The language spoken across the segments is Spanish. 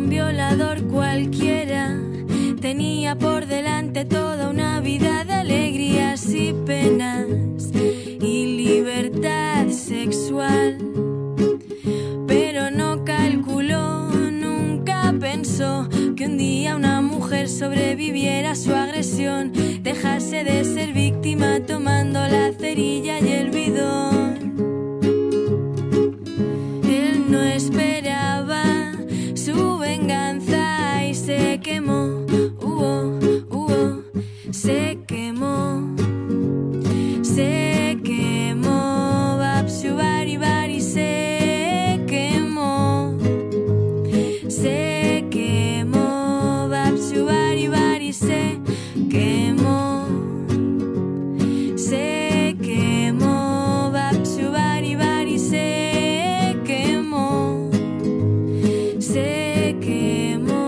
un violador cualquiera tenía por delante toda una vida de alegrías y penas y libertad sexual. Pero no calculó, nunca pensó que un día una mujer sobreviviera a su agresión, dejase de ser víctima tomando la cerilla y el bidón. Él no esperaba su venganza y se quemó, se quemó, se quemó, Babsu Bari Bari se quemó, se quemó, Babsu Bari Bari se quemó, se quemó, Babsu Bari Bari se quemó, se quemó.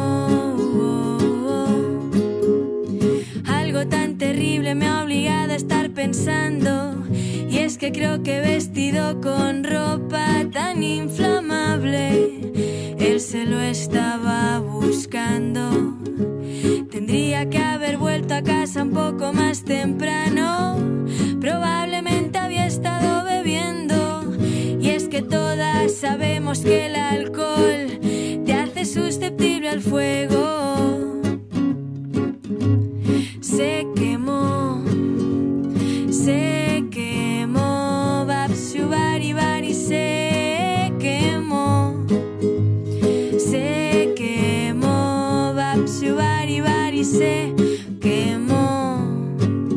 Algo tan terrible me ha obligado a estar pensando, y es que creo que vestido con ropa tan inflamable, él se lo estaba buscando. Tendría que haber vuelto a casa un poco más temprano, probablemente había estado bebiendo, y es que todas sabemos que el alcohol te hace susceptible al fuego. Se quemó, Babsu Bari Bari se quemó, se quemó, Babsu Bari Bari se quemó,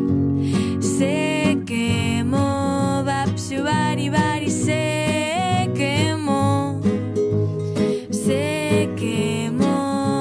se quemó, Babsu Bari Bari se quemó, se quemó.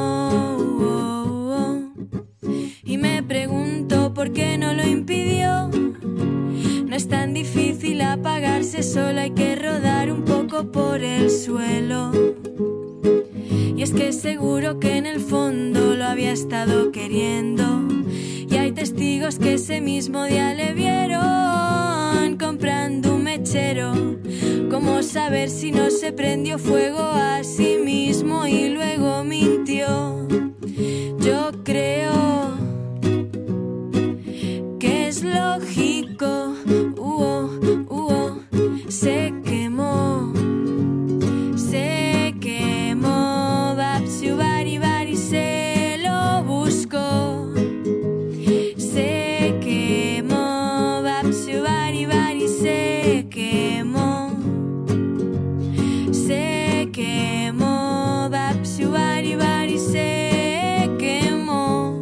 Y me pregunto por qué no lo impidió. No es tan difícil apagarse, solo hay que rodar un poco por el suelo. Y es que seguro que en el fondo lo había estado queriendo, y hay testigos que ese mismo día le vieron comprando un mechero. ¿Cómo saber si no se prendió fuego a sí mismo y luego mintió? Yo creo que es lógico. Se quemó, se quemó, Babsu Bari Bari se lo buscó, se quemó, Babsu Bari Bari se quemó, se quemó, Babsu Bari Bari se quemó,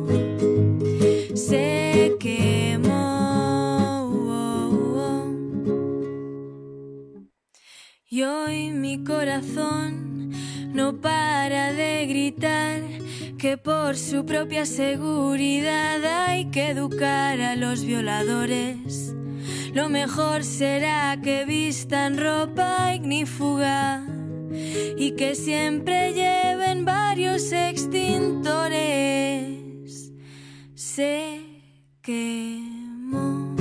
se quemó. Y hoy mi corazón no para de gritar que por su propia seguridad hay que educar a los violadores. Lo mejor será que vistan ropa ignífuga y que siempre lleven varios extintores. Se quemó,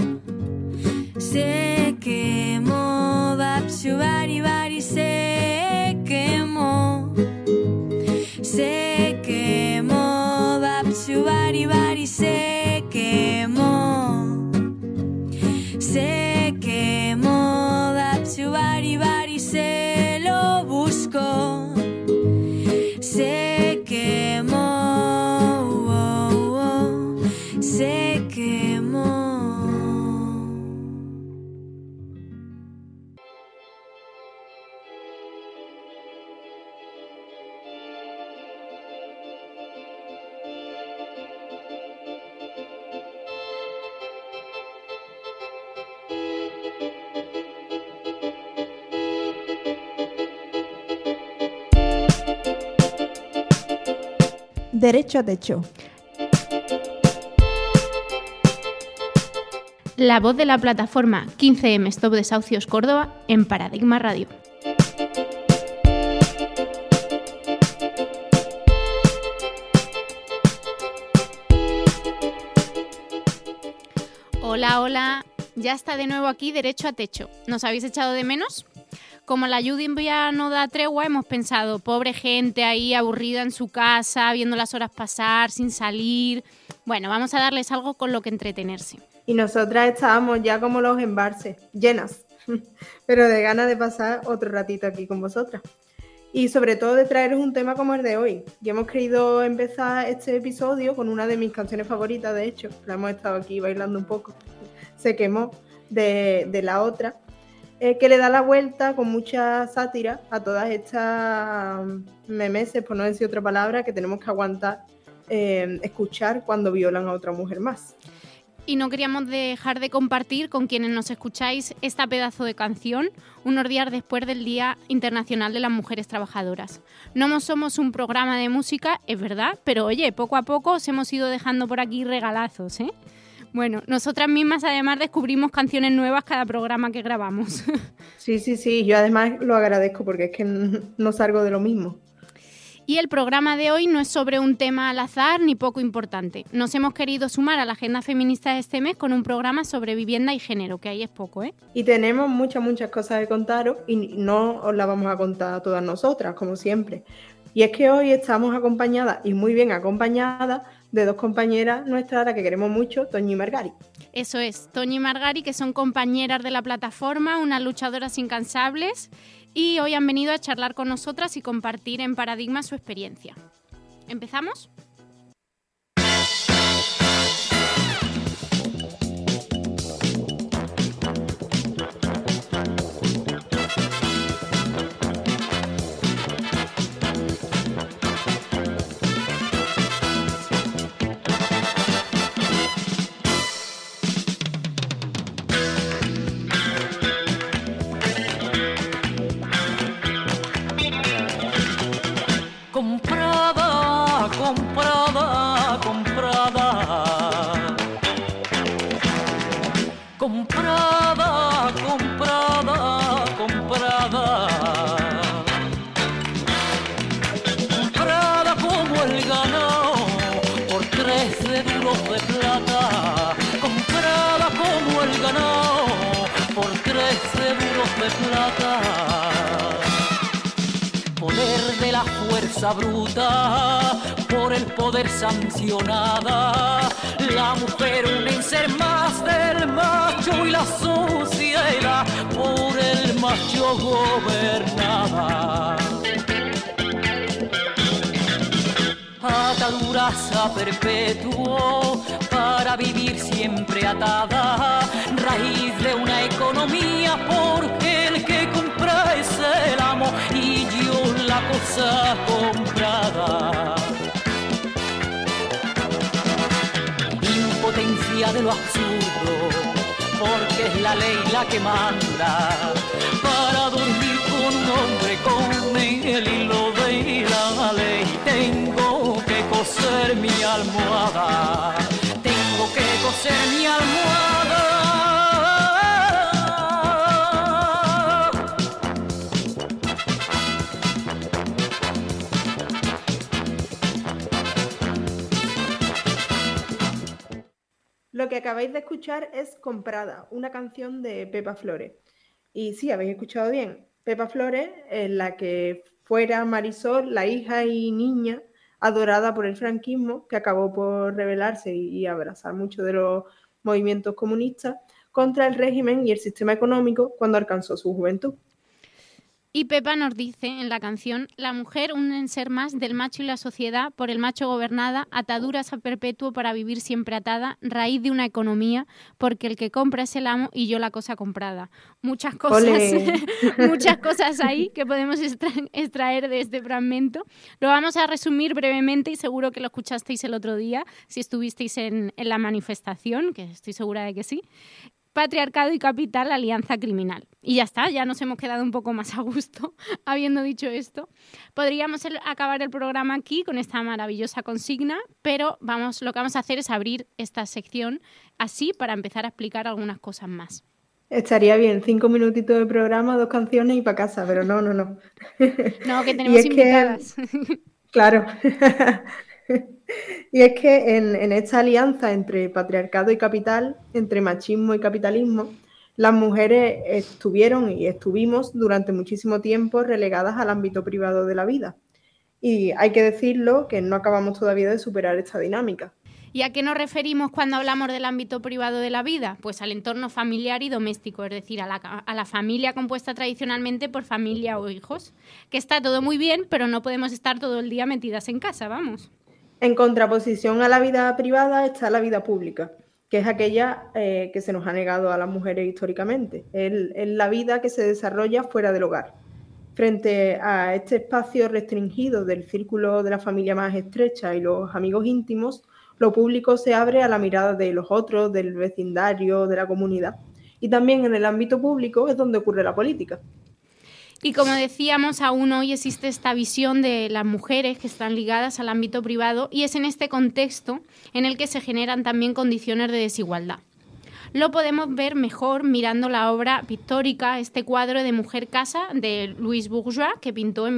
se quemó, Babsu Bari Bari se quemó, se quemó, Babsu Bari Bari se quemó, se quemó, Babsu Bari Bari se lo buscó, se quemó, se quemó. Derecho a Techo. La voz de la plataforma 15M Stop Desahucios Córdoba en Paradigma Radio. Hola, hola. Ya está de nuevo aquí Derecho a Techo. ¿Nos habéis echado de menos? Como la lluvia no da tregua, hemos pensado, pobre gente ahí aburrida en su casa, viendo las horas pasar, sin salir. Bueno, vamos a darles algo con lo que entretenerse. Y nosotras estábamos ya como los embalses, llenas, pero de ganas de pasar otro ratito aquí con vosotras. Y sobre todo de traeros un tema como el de hoy. Y hemos querido empezar este episodio con una de mis canciones favoritas, de hecho. La hemos estado aquí bailando un poco. Se quemó de la otra. Que le da la vuelta con mucha sátira a todas estas memeses, por no decir otra palabra, que tenemos que aguantar escuchar cuando violan a otra mujer más. Y no queríamos dejar de compartir con quienes nos escucháis esta pedazo de canción unos días después del Día Internacional de las Mujeres Trabajadoras. No somos un programa de música, es verdad, pero oye, poco a poco os hemos ido dejando por aquí regalazos, ¿eh? Bueno, nosotras mismas además descubrimos canciones nuevas cada programa que grabamos. Sí, yo además lo agradezco porque es que no salgo de lo mismo. Y el programa de hoy no es sobre un tema al azar ni poco importante. Nos hemos querido sumar a la agenda feminista de este mes con un programa sobre vivienda y género, que ahí es poco, ¿eh? Y tenemos muchas cosas que contaros y no os las vamos a contar todas nosotras, como siempre. Y es que hoy estamos acompañadas, y muy bien acompañadas, de dos compañeras nuestras a las que queremos mucho, Toñi y Margari. Eso es, Toñi y Margari, que son compañeras de la plataforma, unas luchadoras incansables, y hoy han venido a charlar con nosotras y compartir en Paradigma su experiencia. ¿Empezamos? Bruta, por el poder sancionada, la mujer un ser más del macho y la sociedad por el macho gobernada. Ataduras a perpetuo para vivir siempre atada, raíz de una economía porque el que compra es el amo y yo la cosa comprada. Impotencia de lo absurdo, porque es la ley la que manda. Para dormir con un hombre con el hilo de la ley tengo que coser mi almohada. Tengo que coser mi almohada. Lo que acabáis de escuchar es Comprada, una canción de Pepa Flores. Y sí, habéis escuchado bien. Pepa Flores es la que fuera Marisol, la hija y niña adorada por el franquismo, que acabó por rebelarse y abrazar mucho de los movimientos comunistas contra el régimen y el sistema económico cuando alcanzó su juventud. Y Pepa nos dice en la canción: la mujer un ser más del macho y la sociedad, por el macho gobernada, ataduras a perpetuo para vivir siempre atada, raíz de una economía, porque el que compra es el amo y yo la cosa comprada. Muchas cosas ahí que podemos extraer de este fragmento. Lo vamos a resumir brevemente y seguro que lo escuchasteis el otro día, si estuvisteis en la manifestación, que estoy segura de que sí. Patriarcado y capital, alianza criminal. Y ya está, ya nos hemos quedado un poco más a gusto habiendo dicho esto. Podríamos acabar el programa aquí con esta maravillosa consigna, pero lo que vamos a hacer es abrir esta sección así para empezar a explicar algunas cosas más. Estaría bien, 5 minutitos de programa, 2 canciones y para casa, pero no. No, que tenemos invitadas. Claro. Y es que en esta alianza entre patriarcado y capital, entre machismo y capitalismo, Las mujeres estuvieron y estuvimos durante muchísimo tiempo relegadas al ámbito privado de la vida. Y hay que decirlo que no acabamos todavía de superar esta dinámica. ¿Y a qué nos referimos cuando hablamos del ámbito privado de la vida? Pues al entorno familiar y doméstico, es decir, a la familia compuesta tradicionalmente por familia o hijos. Que está todo muy bien, pero no podemos estar todo el día metidas en casa, vamos. En contraposición a la vida privada está la vida pública, que es aquella que se nos ha negado a las mujeres históricamente. Es la vida que se desarrolla fuera del hogar. Frente a este espacio restringido del círculo de la familia más estrecha y los amigos íntimos, lo público se abre a la mirada de los otros, del vecindario, de la comunidad. Y también en el ámbito público es donde ocurre la política. Y como decíamos, aún hoy existe esta visión de las mujeres que están ligadas al ámbito privado y es en este contexto en el que se generan también condiciones de desigualdad. Lo podemos ver mejor mirando la obra pictórica, este cuadro de Mujer Casa de Louise Bourgeois, que pintó en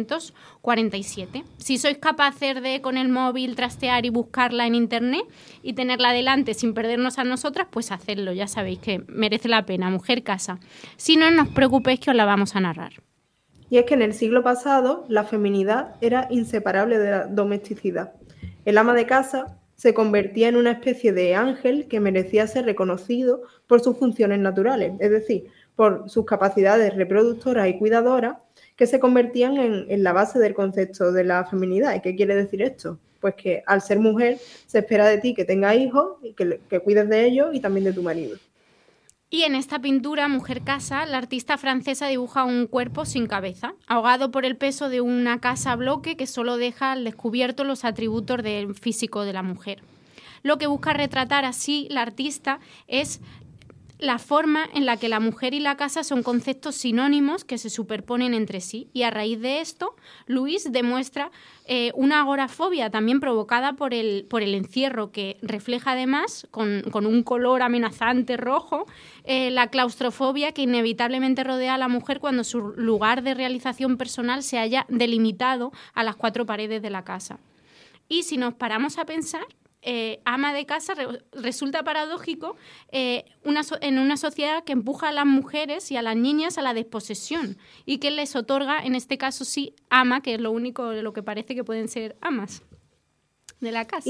1947. Si sois capaces de, con el móvil, trastear y buscarla en internet y tenerla delante sin perdernos a nosotras, pues hacedlo, ya sabéis que merece la pena, Mujer Casa. Si no, no os preocupéis que os la vamos a narrar. Y es que en el siglo pasado la feminidad era inseparable de la domesticidad. El ama de casa se convertía en una especie de ángel que merecía ser reconocido por sus funciones naturales, es decir, por sus capacidades reproductoras y cuidadoras, que se convertían en la base del concepto de la feminidad. ¿Y qué quiere decir esto? Pues que al ser mujer se espera de ti que tengas hijos y que cuides de ellos y también de tu marido. Y en esta pintura, Mujer Casa, la artista francesa dibuja un cuerpo sin cabeza, ahogado por el peso de una casa a bloque que solo deja al descubierto los atributos del físico de la mujer. Lo que busca retratar así la artista es la forma en la que la mujer y la casa son conceptos sinónimos que se superponen entre sí. Y a raíz de esto, Louise demuestra una agorafobia también provocada por el encierro, que refleja además, con un color amenazante rojo, la claustrofobia que inevitablemente rodea a la mujer cuando su lugar de realización personal se haya delimitado a las 4 paredes de la casa. Y si nos paramos a pensar, ama de casa resulta paradójico en una sociedad que empuja a las mujeres y a las niñas a la desposesión y que les otorga, en este caso sí, ama, que es lo único de lo que parece que pueden ser amas de la casa.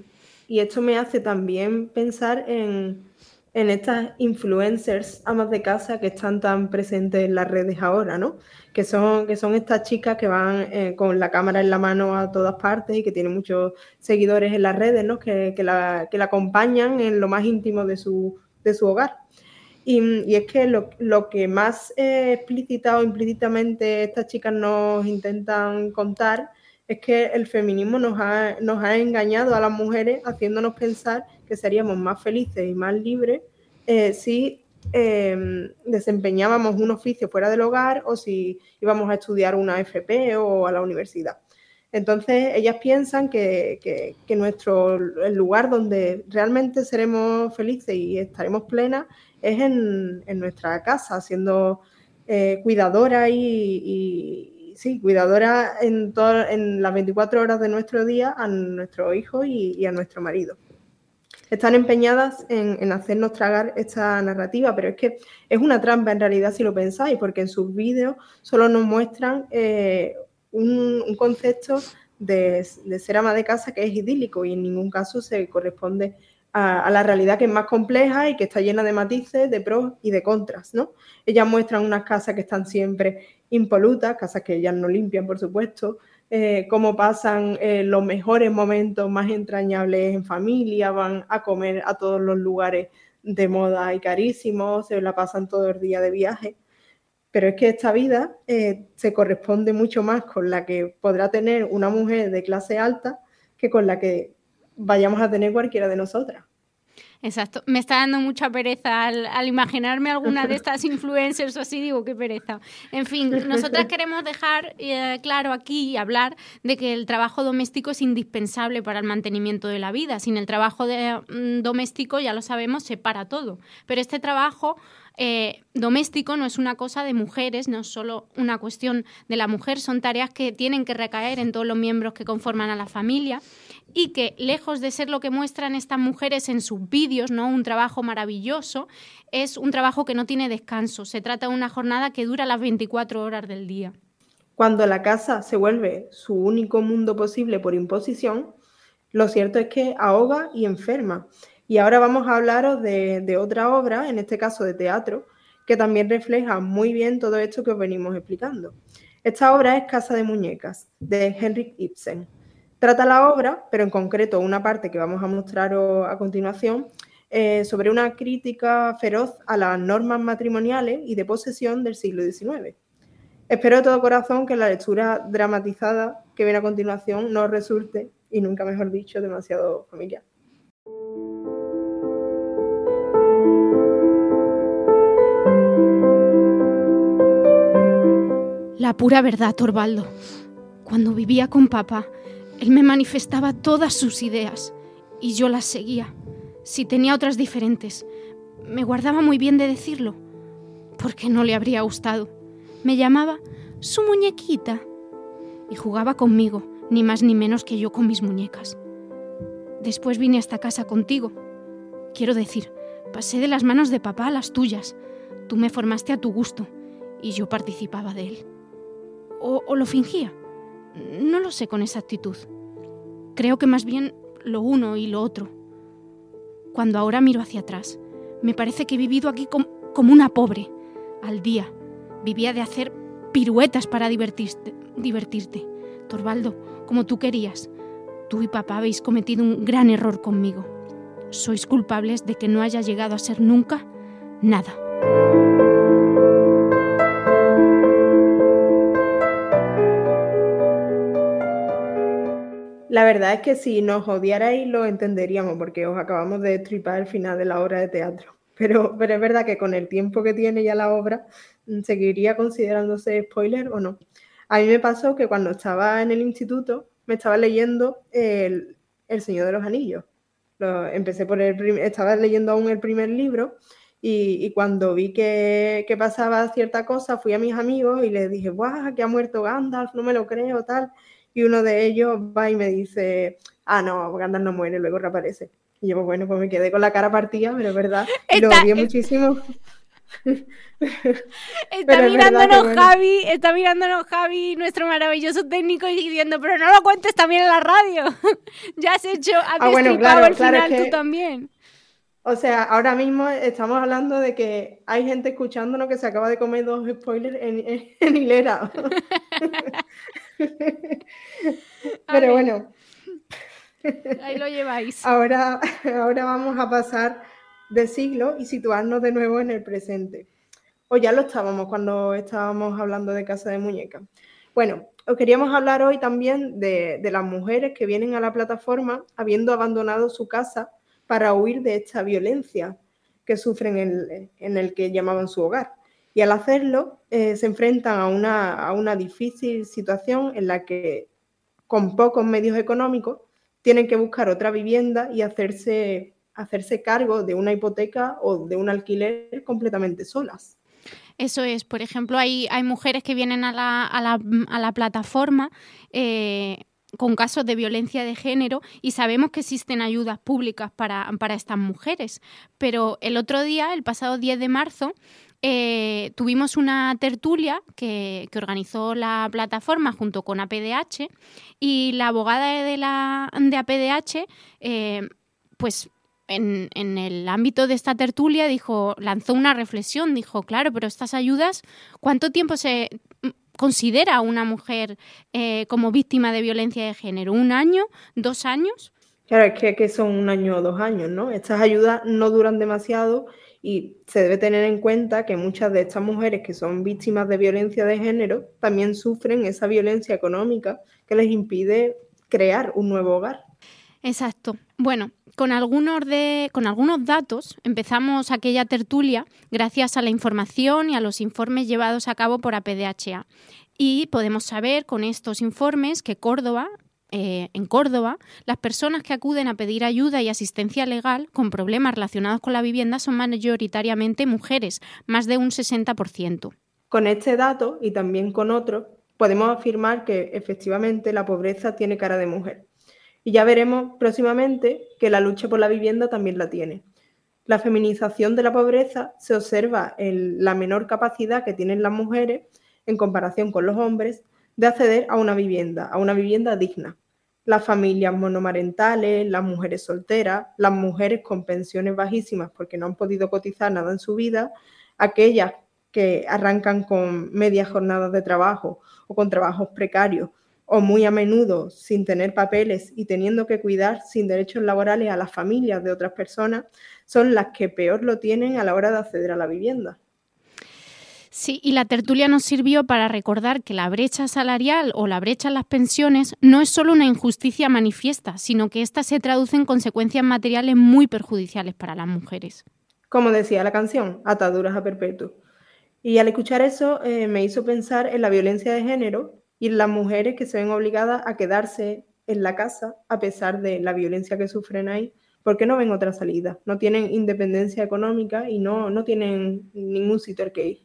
Y esto me hace también pensar en estas influencers amas de casa que están tan presentes en las redes ahora, ¿no? Que son estas chicas que van con la cámara en la mano a todas partes y que tienen muchos seguidores en las redes, ¿no? Que la acompañan en lo más íntimo de su hogar. Y es que lo que más explícita o implícitamente estas chicas nos intentan contar es que el feminismo nos ha engañado a las mujeres, haciéndonos pensar que seríamos más felices y más libres si desempeñábamos un oficio fuera del hogar o si íbamos a estudiar una FP o a la universidad. Entonces, ellas piensan que el lugar donde realmente seremos felices y estaremos plenas es en nuestra casa, siendo cuidadora cuidadora en las 24 horas de nuestro día a nuestros hijos y a nuestro marido. Están empeñadas en hacernos tragar esta narrativa, pero es que es una trampa en realidad si lo pensáis, porque en sus vídeos solo nos muestran un concepto de ser ama de casa que es idílico y en ningún caso se corresponde a la realidad, que es más compleja y que está llena de matices, de pros y de contras, ¿no? Ellas muestran unas casas que están siempre impolutas, casas que ellas no limpian, por supuesto, cómo pasan los mejores momentos más entrañables en familia, van a comer a todos los lugares de moda y carísimos, se la pasan todo el día de viaje. Pero es que esta vida se corresponde mucho más con la que podrá tener una mujer de clase alta que con la que vayamos a tener cualquiera de nosotras. Exacto. Me está dando mucha pereza al imaginarme alguna de estas influencers o así, digo, qué pereza. En fin, nosotras queremos dejar claro aquí y hablar de que el trabajo doméstico es indispensable para el mantenimiento de la vida. Sin el trabajo doméstico, ya lo sabemos, se para todo. Pero este trabajo doméstico no es una cosa de mujeres, no es solo una cuestión de la mujer, son tareas que tienen que recaer en todos los miembros que conforman a la familia y que, lejos de ser lo que muestran estas mujeres en sus vidas, vídeos, ¿no? Un trabajo maravilloso, es un trabajo que no tiene descanso. Se trata de una jornada que dura las 24 horas del día. Cuando la casa se vuelve su único mundo posible por imposición, lo cierto es que ahoga y enferma. Y ahora vamos a hablaros de otra obra, en este caso de teatro, que también refleja muy bien todo esto que os venimos explicando. Esta obra es Casa de Muñecas, de Henrik Ibsen. Trata la obra, pero en concreto una parte que vamos a mostraros a continuación, sobre una crítica feroz a las normas matrimoniales y de posesión del siglo XIX. Espero de todo corazón que la lectura dramatizada que viene a continuación no resulte, y nunca mejor dicho, demasiado familiar. La pura verdad, Torvaldo. Cuando vivía con papá, él me manifestaba todas sus ideas y yo las seguía. Si tenía otras diferentes, me guardaba muy bien de decirlo, porque no le habría gustado. Me llamaba su muñequita y jugaba conmigo, ni más ni menos que yo con mis muñecas. Después vine a esta casa contigo. Quiero decir, pasé de las manos de papá a las tuyas. Tú me formaste a tu gusto y yo participaba de él. ¿O lo fingía? No lo sé con exactitud. Creo que más bien lo uno y lo otro. Cuando ahora miro hacia atrás, me parece que he vivido aquí como una pobre, al día. Vivía de hacer piruetas para divertirte. Torvaldo, como tú querías. Tú y papá habéis cometido un gran error conmigo. Sois culpables de que no haya llegado a ser nunca nada. La verdad es que si nos odiarais lo entenderíamos, porque os acabamos de destripar el final de la obra de teatro. Pero es verdad que con el tiempo que tiene ya la obra, ¿seguiría considerándose spoiler o no? A mí me pasó que cuando estaba en el instituto me estaba leyendo El Señor de los Anillos. Estaba leyendo aún el primer libro y cuando vi que pasaba cierta cosa, fui a mis amigos y les dije, ¡guau, que ha muerto Gandalf! No me lo creo, tal. Y uno de ellos va y me dice, no, Gandalf no muere, luego reaparece. Y yo, bueno, pues me quedé con la cara partida, pero es verdad, lo odié muchísimo. Está mirándonos Javi, nuestro maravilloso técnico, y diciendo, pero no lo cuentes también en la radio. Ya has destripado el final tú también. O sea, ahora mismo estamos hablando de que hay gente escuchándonos que se acaba de comer 2 spoilers en hilera. Pero bueno. Ahí lo lleváis. Ahora vamos a pasar de siglo y situarnos de nuevo en el presente. O ya lo estábamos cuando estábamos hablando de Casa de Muñecas. Bueno, os queríamos hablar hoy también de las mujeres que vienen a la plataforma habiendo abandonado su casa para huir de esta violencia que sufren en el que llamaban su hogar. Y al hacerlo, se enfrentan a una difícil situación en la que, con pocos medios económicos, tienen que buscar otra vivienda y hacerse cargo de una hipoteca o de un alquiler completamente solas. Eso es. Por ejemplo, hay mujeres que vienen a la plataforma con casos de violencia de género y sabemos que existen ayudas públicas para estas mujeres. Pero el otro día, el pasado 10 de marzo, tuvimos una tertulia que organizó la plataforma junto con APDH y la abogada de APDH, pues en el ámbito de esta tertulia lanzó una reflexión, dijo, claro, pero estas ayudas, ¿cuánto tiempo se considera a una mujer como víctima de violencia de género? ¿1 año? ¿2 años? Claro, es que son 1 año o 2 años, ¿no? Estas ayudas no duran demasiado y se debe tener en cuenta que muchas de estas mujeres que son víctimas de violencia de género también sufren esa violencia económica que les impide crear un nuevo hogar. Exacto. Bueno, con algunos datos empezamos aquella tertulia gracias a la información y a los informes llevados a cabo por APDHA. Y podemos saber con estos informes que en Córdoba, las personas que acuden a pedir ayuda y asistencia legal con problemas relacionados con la vivienda son mayoritariamente mujeres, más de un 60%. Con este dato y también con otros, podemos afirmar que efectivamente la pobreza tiene cara de mujer. Y ya veremos próximamente que la lucha por la vivienda también la tiene. La feminización de la pobreza se observa en la menor capacidad que tienen las mujeres, en comparación con los hombres, de acceder a una vivienda digna. Las familias monomarentales, las mujeres solteras, las mujeres con pensiones bajísimas porque no han podido cotizar nada en su vida, aquellas que arrancan con medias jornadas de trabajo o con trabajos precarios o muy a menudo sin tener papeles y teniendo que cuidar sin derechos laborales a las familias de otras personas, son las que peor lo tienen a la hora de acceder a la vivienda. Sí, y la tertulia nos sirvió para recordar que la brecha salarial o la brecha en las pensiones no es solo una injusticia manifiesta, sino que ésta se traduce en consecuencias materiales muy perjudiciales para las mujeres. Como decía la canción, ataduras a perpetuo. Y al escuchar eso me hizo pensar en la violencia de género y en las mujeres que se ven obligadas a quedarse en la casa a pesar de la violencia que sufren ahí, porque no ven otra salida, no tienen independencia económica y no tienen ningún sitio al que ir.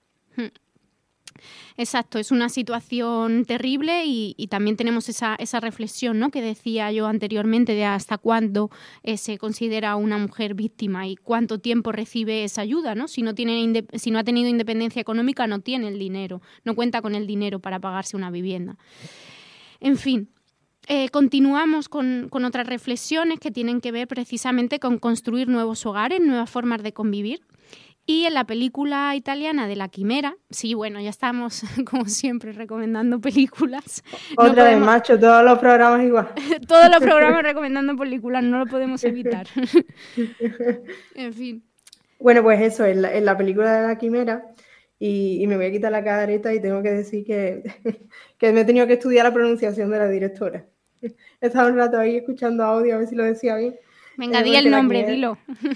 Exacto, es una situación terrible y también tenemos esa reflexión, ¿no?, que decía yo anteriormente de hasta cuándo se considera una mujer víctima y cuánto tiempo recibe esa ayuda, ¿no? Si no ha tenido independencia económica, no tiene el dinero, no cuenta con el dinero para pagarse una vivienda. En fin, continuamos con otras reflexiones que tienen que ver precisamente con construir nuevos hogares, nuevas formas de convivir. Y en la película italiana de La Quimera, sí, bueno, ya estamos, como siempre, recomendando películas. Otra vez, macho, todos los programas igual. Todos los programas recomendando películas, no lo podemos evitar. En fin. Bueno, pues eso, en la película de La Quimera, y me voy a quitar la careta y tengo que decir que me he tenido que estudiar la pronunciación de la directora. He estado un rato ahí escuchando audio, a ver si lo decía bien. Venga, di el nombre, dilo.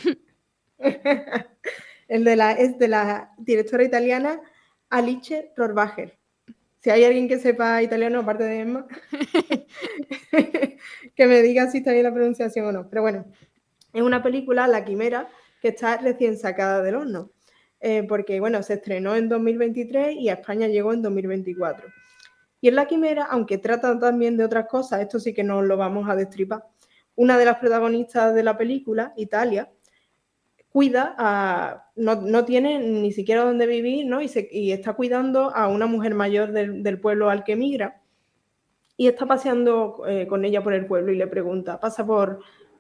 Es de la directora italiana Alice Rohrwacher. Si hay alguien que sepa italiano, aparte de Emma, que me diga si está bien la pronunciación o no. Pero bueno, es una película, La Quimera, que está recién sacada del horno. Porque, bueno, se estrenó en 2023 y a España llegó en 2024. Y en La Quimera, aunque trata también de otras cosas, esto sí que no lo vamos a destripar, una de las protagonistas de la película, Italia, no tiene ni siquiera dónde vivir, ¿no? Y está cuidando a una mujer mayor del pueblo al que emigra y está paseando con ella por el pueblo y le pregunta, pasa por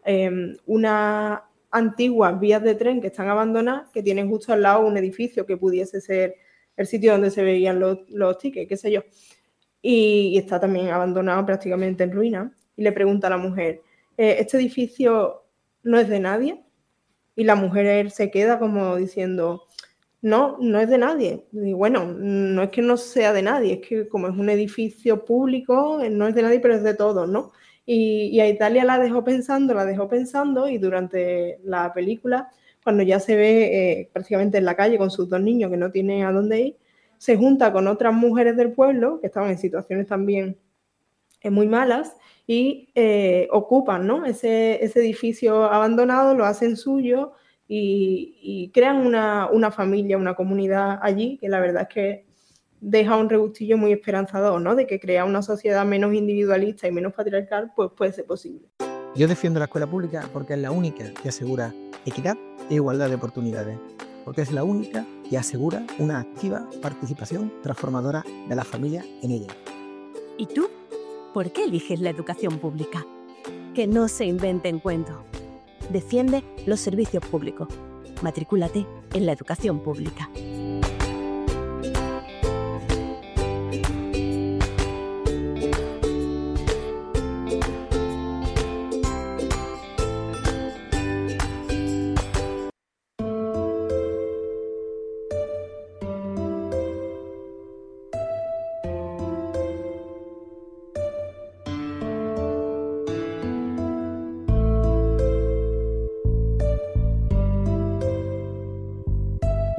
unas antiguas vías de tren que están abandonadas, que tienen justo al lado un edificio que pudiese ser el sitio donde se veían los tickets, qué sé yo, y está también abandonado, prácticamente en ruinas, y le pregunta a la mujer, ¿este edificio no es de nadie? Y la mujer se queda como diciendo, no es de nadie. Y bueno, no es que no sea de nadie, es que como es un edificio público, no es de nadie, pero es de todos, ¿no? Y a Italia la dejó pensando y durante la película, cuando ya se ve prácticamente en la calle con sus dos niños que no tienen a dónde ir, se junta con otras mujeres del pueblo que estaban en situaciones también muy malas y ocupan, ¿no?, ese edificio abandonado, lo hacen suyo y crean una familia, una comunidad allí que la verdad es que deja un regustillo muy esperanzador, ¿no?, de que crea una sociedad menos individualista y menos patriarcal, pues puede ser posible. Yo defiendo la escuela pública porque es la única que asegura equidad e igualdad de oportunidades, porque es la única que asegura una activa participación transformadora de la familia en ella. ¿Y tú? ¿Por qué eliges la educación pública? Que no se inventen cuentos. Defiende los servicios públicos. Matrículate en la educación pública.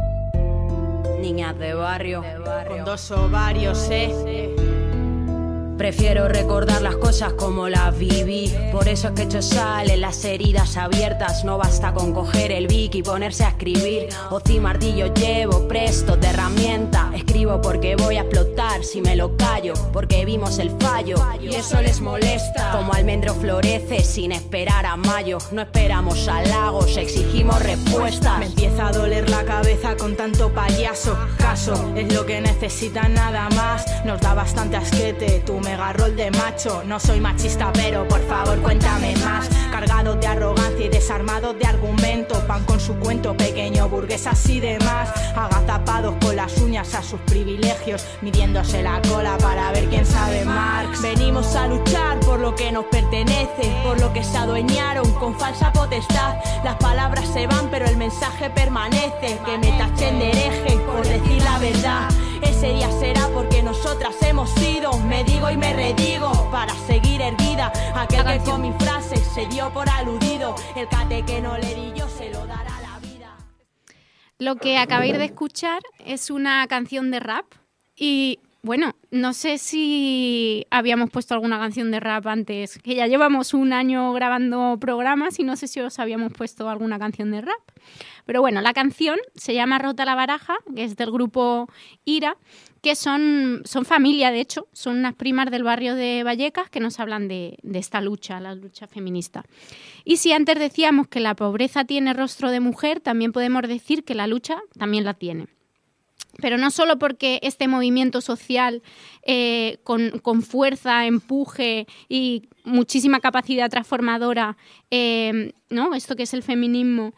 Niñas de barrio, con dos ovarios, Prefiero recordar las cosas como las viví. Por eso es que echo sal en las heridas abiertas. No basta con coger el Vic y ponerse a escribir. Hoci y martillo llevo prestos de herramienta. Escribo porque voy a explotar si me lo callo, porque vimos el fallo y eso les molesta. Como almendro florece sin esperar a mayo. No esperamos halagos, exigimos respuestas. Me empieza a doler la cabeza con tanto payaso. Caso, es lo que necesita nada más. Nos da bastante asquete tu mega rol de macho. No soy machista, pero por favor cuéntame más. Cargados de arrogancia y desarmados de argumento. Van con su cuento pequeño, burguesas y demás. Agazapados con las uñas a sus privilegios, midiéndose la cola para ver quién sabe Marx. Venimos a luchar por lo que nos pertenece, por lo que se adueñaron con falsa potestad. Las palabras se van pero el mensaje permanece. Que me tachen de hereje por decir la verdad. Ese día será porque nosotras hemos sido. Me digo y me redigo para seguir erguida. Aquel que con mi frase se dio por aludido. El cate que no le di yo se lo dará la vida. Lo que acabáis de escuchar es una canción de rap y bueno, no sé si habíamos puesto alguna canción de rap antes, que ya llevamos un año grabando programas y no sé si os habíamos puesto alguna canción de rap. Pero bueno, la canción se llama Rota la baraja, que es del grupo Ira, que son familia, de hecho, son unas primas del barrio de Vallecas que nos hablan de esta lucha, la lucha feminista. Y si antes decíamos que la pobreza tiene rostro de mujer, también podemos decir que la lucha también la tiene. Pero no solo porque este movimiento social con fuerza, empuje y muchísima capacidad transformadora, ¿no? Esto que es el feminismo,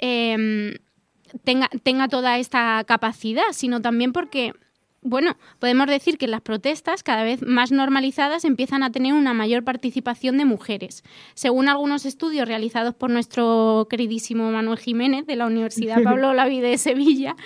tenga toda esta capacidad, sino también porque, bueno, podemos decir que las protestas cada vez más normalizadas empiezan a tener una mayor participación de mujeres. Según algunos estudios realizados por nuestro queridísimo Manuel Jiménez de la Universidad Pablo Olavide de Sevilla,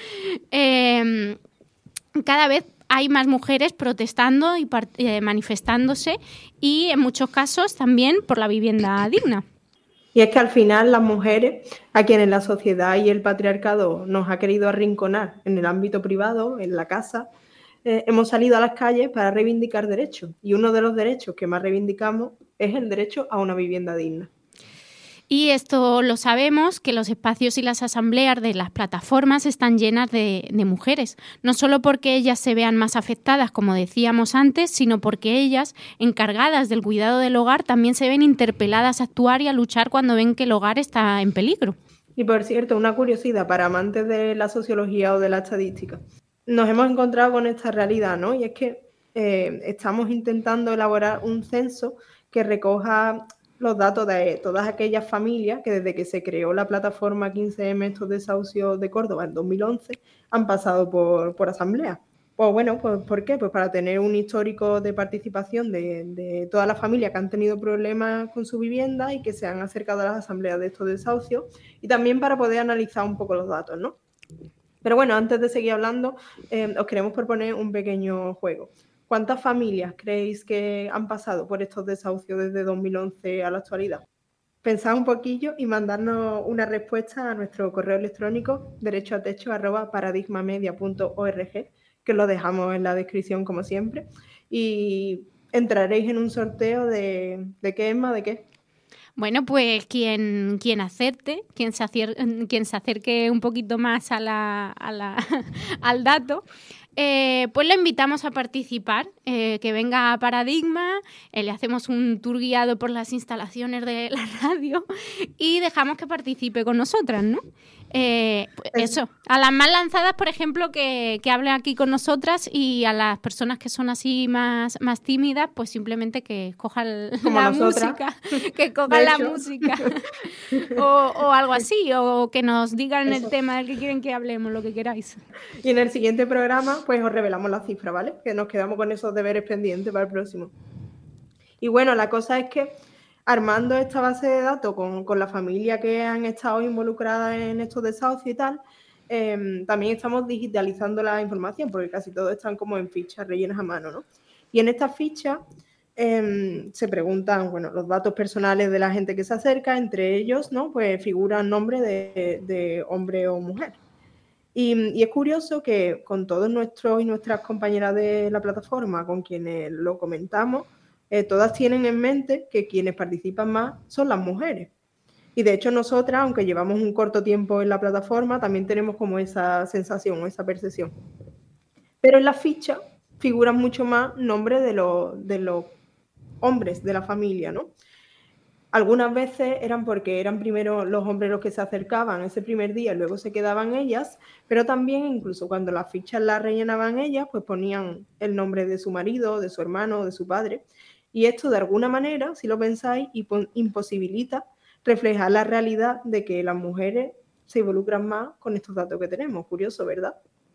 cada vez hay más mujeres protestando y manifestándose y en muchos casos también por la vivienda digna. Y es que al final las mujeres, a quienes la sociedad y el patriarcado nos ha querido arrinconar en el ámbito privado, en la casa, hemos salido a las calles para reivindicar derechos. Y uno de los derechos que más reivindicamos es el derecho a una vivienda digna. Y esto lo sabemos, que los espacios y las asambleas de las plataformas están llenas de mujeres, no solo porque ellas se vean más afectadas, como decíamos antes, sino porque ellas, encargadas del cuidado del hogar, también se ven interpeladas a actuar y a luchar cuando ven que el hogar está en peligro. Y por cierto, una curiosidad para amantes de la sociología o de la estadística. Nos hemos encontrado con esta realidad, ¿no? Y es que estamos intentando elaborar un censo que recoja los datos de todas aquellas familias que desde que se creó la plataforma 15M estos desahucios de Córdoba en 2011 han pasado por asamblea. Pues bueno, pues ¿por qué? Pues para tener un histórico de participación de todas las familias que han tenido problemas con su vivienda y que se han acercado a las asambleas de estos desahucios y también para poder analizar un poco los datos, ¿no? Pero bueno, antes de seguir hablando, os queremos proponer un pequeño juego. ¿Cuántas familias creéis que han pasado por estos desahucios desde 2011 a la actualidad? Pensad un poquillo y mandarnos una respuesta a nuestro correo electrónico derechoatecho@paradigmamedia.org, que lo dejamos en la descripción como siempre, y entraréis en un sorteo de ¿qué, Emma? ¿De qué? Bueno, pues quien acerte, quien se acerque un poquito más al dato, pues lo invitamos a participar, que venga a Paradigma, le hacemos un tour guiado por las instalaciones de la radio y dejamos que participe con nosotras, ¿no? Eso, a las más lanzadas, por ejemplo, que hablen aquí con nosotras, y a las personas que son así más tímidas, pues simplemente que cojan la música, que cojan la música o algo así, o que nos digan el tema del que quieren que hablemos, lo que queráis. Y en el siguiente programa pues os revelamos las cifras, ¿vale? Que nos quedamos con esos deberes pendientes para el próximo. Y bueno, la cosa es que armando esta base de datos con la familia que han estado involucradas en estos desahucios y tal, también estamos digitalizando la información, porque casi todos están como en fichas rellenas a mano, ¿no? Y en estas fichas se preguntan, bueno, los datos personales de la gente que se acerca, entre ellos, ¿no? Pues figuran nombres de hombre o mujer. Y es curioso que con todos nuestros y nuestras compañeras de la plataforma, con quienes lo comentamos, todas tienen en mente que quienes participan más son las mujeres. Y de hecho nosotras, aunque llevamos un corto tiempo en la plataforma, también tenemos como esa sensación o esa percepción. Pero en la ficha figuran mucho más nombres de los hombres de la familia, ¿no? Algunas veces eran porque eran primero los hombres los que se acercaban ese primer día y luego se quedaban ellas, pero también incluso cuando las fichas las rellenaban ellas, pues ponían el nombre de su marido, de su hermano, de su padre. Y esto de alguna manera, si lo pensáis, imposibilita reflejar la realidad de que las mujeres se involucran más con estos datos que tenemos. Curioso, ¿verdad?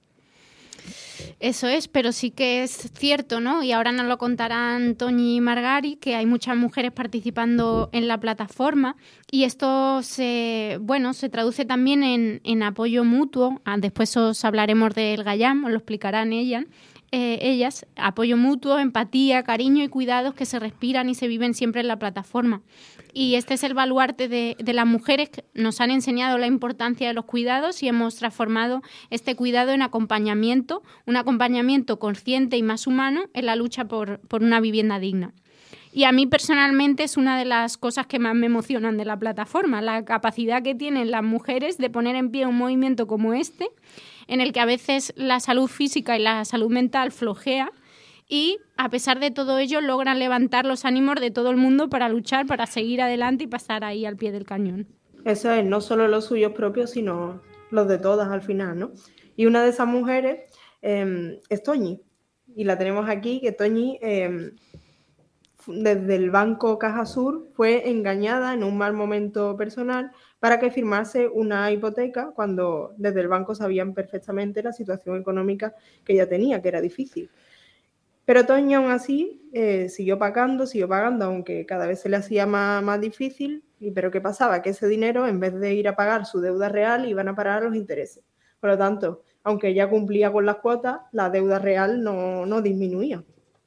Eso es, pero sí que es cierto, ¿no? Y ahora nos lo contarán Toñi y Margari, que hay muchas mujeres participando en la plataforma y esto se traduce también en apoyo mutuo. Después os hablaremos del GAYAM, os lo explicarán ellas, apoyo mutuo, empatía, cariño y cuidados que se respiran y se viven siempre en la plataforma. Y este es el baluarte de las mujeres que nos han enseñado la importancia de los cuidados y hemos transformado este cuidado en acompañamiento, un acompañamiento consciente y más humano en la lucha por una vivienda digna. Y a mí personalmente es una de las cosas que más me emocionan de la plataforma, la capacidad que tienen las mujeres de poner en pie un movimiento como este, en el que a veces la salud física y la salud mental flojea y a pesar de todo ello logran levantar los ánimos de todo el mundo para luchar, para seguir adelante y pasar ahí al pie del cañón. Eso es, no solo los suyos propios, sino los de todas al final, ¿no? Y una de esas mujeres es Toñi, y la tenemos aquí, que Toñi desde el Banco Caja Sur fue engañada en un mal momento personal para que firmase una hipoteca cuando desde el banco sabían perfectamente la situación económica que ella tenía, que era difícil. Pero Toñi aún así siguió pagando, aunque cada vez se le hacía más difícil. ¿Pero qué pasaba? Que ese dinero, en vez de ir a pagar su deuda real, iban a pagar los intereses. Por lo tanto, aunque ella cumplía con las cuotas, la deuda real no disminuía.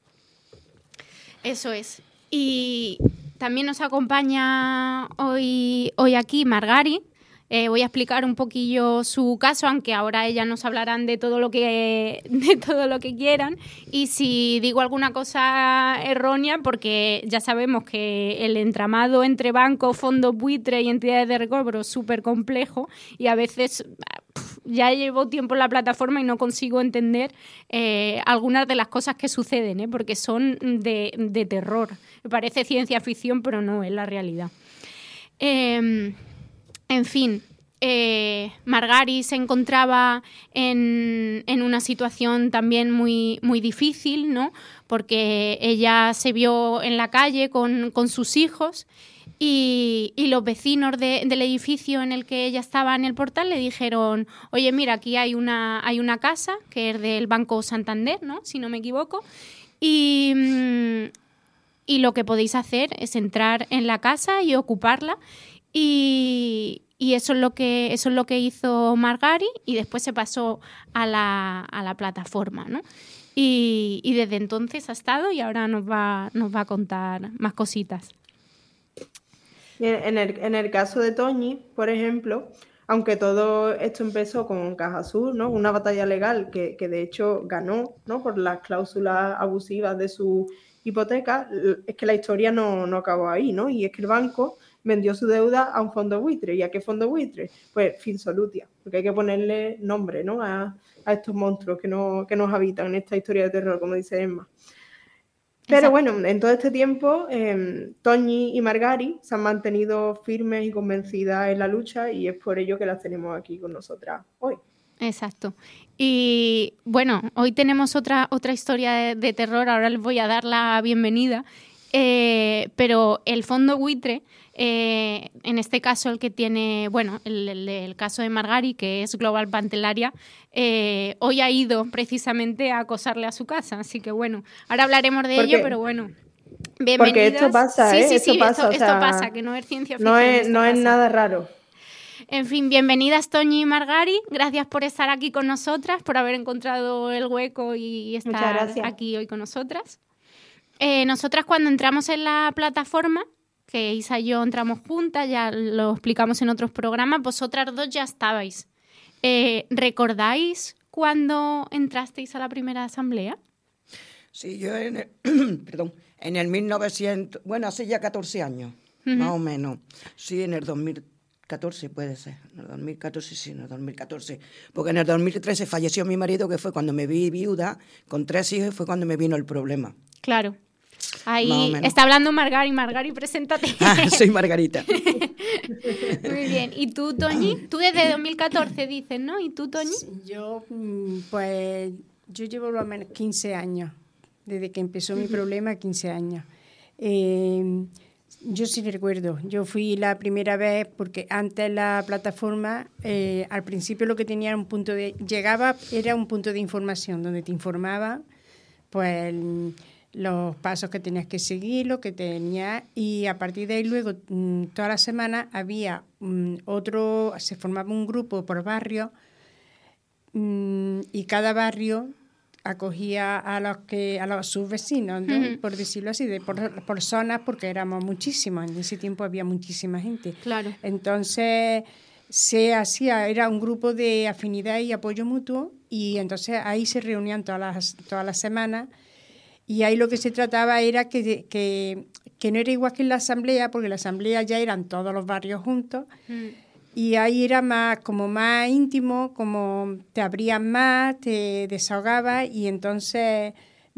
Eso es. Y también nos acompaña hoy aquí Margari. Voy a explicar un poquillo su caso, aunque ahora ellas nos hablarán de todo lo que quieran. Y si digo alguna cosa errónea, porque ya sabemos que el entramado entre bancos, fondos buitre y entidades de recobro es súper complejo y a veces ya llevo tiempo en la plataforma y no consigo entender algunas de las cosas que suceden, porque son de terror. Me parece ciencia ficción, pero no, es la realidad. En fin, Margari se encontraba en una situación también muy, muy difícil, ¿no? Porque ella se vio en la calle con sus hijos y los vecinos del edificio en el que ella estaba en el portal le dijeron: oye, mira, aquí hay una casa que es del Banco Santander, ¿no? Si no me equivoco, y lo que podéis hacer es entrar en la casa y ocuparla. Y eso es lo que hizo Margari y después se pasó a la plataforma, ¿no? Y desde entonces ha estado y ahora nos va a contar más cositas. En el caso de Toñi, por ejemplo, aunque todo esto empezó con Caja Sur, ¿no? Una batalla legal que de hecho ganó, ¿no? Por las cláusulas abusivas de su hipoteca, es que la historia no acabó ahí, ¿no? Y es que el banco vendió su deuda a un fondo buitre. ¿Y a qué fondo buitre? Pues Finsolutia, porque hay que ponerle nombre, ¿no? a estos monstruos que nos habitan en esta historia de terror, como dice Emma. Pero bueno, en todo este tiempo, Toñi y Margari se han mantenido firmes y convencidas en la lucha y es por ello que las tenemos aquí con nosotras hoy. Exacto. Y bueno, hoy tenemos otra historia de terror, ahora les voy a dar la bienvenida, pero el fondo buitre, en este caso el que tiene, bueno, el caso de Margari, que es Global Pantelaria, hoy ha ido precisamente a acosarle a su casa, así que bueno, ahora hablaremos de ello, pero bueno. Bienvenidas. Porque esto pasa, sí, esto pasa, esto pasa, que no es ciencia ficción. No es nada raro. En fin, bienvenidas Toñi y Margari, gracias por estar aquí con nosotras, por haber encontrado el hueco y estar aquí hoy con nosotras. Nosotras cuando entramos en la plataforma, que Isa y yo entramos juntas, ya lo explicamos en otros programas, vosotras dos ya estabais. ¿Recordáis cuándo entrasteis a la primera asamblea? Sí, yo en el 1900, bueno, hace ya 14 años, más o menos. Sí, en el 2014 puede ser. En el 2014, sí, en el 2014. Porque en el 2013 falleció mi marido, que fue cuando me vi viuda, con 3 hijos, y fue cuando me vino el problema. Claro. Ahí está hablando Margari. Margari, preséntate. Soy Margarita. Muy bien. ¿Y tú, Toñi? Tú desde 2014 dices, ¿no? ¿Y tú, Toñi? Yo llevo por lo menos 15 años. Desde que empezó mi problema, 15 años. Yo sí recuerdo, yo fui la primera vez porque antes la plataforma, al principio lo que tenía era un punto era un punto de información donde te informaba pues los pasos que tenías que seguir, lo que tenías, y a partir de ahí luego toda la semana había se formaba un grupo por barrio y cada barrio acogía a sus vecinos, ¿no? Por decirlo así, por zonas, porque éramos muchísimos, en ese tiempo había muchísima gente. Claro. Entonces era un grupo de afinidad y apoyo mutuo, y entonces ahí se reunían todas las semanas, y ahí lo que se trataba era que no era igual que en la asamblea, porque en la asamblea ya eran todos los barrios juntos, y ahí era más íntimo, como te abrían más, te desahogabas, y entonces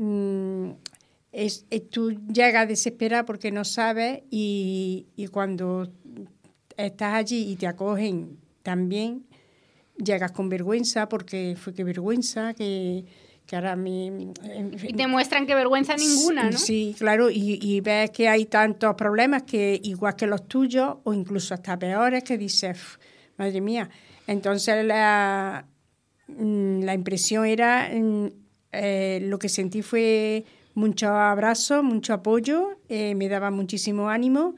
tú llegas desesperada porque no sabes, y cuando estás allí y te acogen también, llegas con vergüenza, porque fue que vergüenza, que ahora y te muestran que vergüenza ninguna, ¿no? Sí, claro, y ves que hay tantos problemas que igual que los tuyos, o incluso hasta peores, que dices, madre mía. Entonces la impresión era, lo que sentí fue mucho abrazo, mucho apoyo, me daba muchísimo ánimo,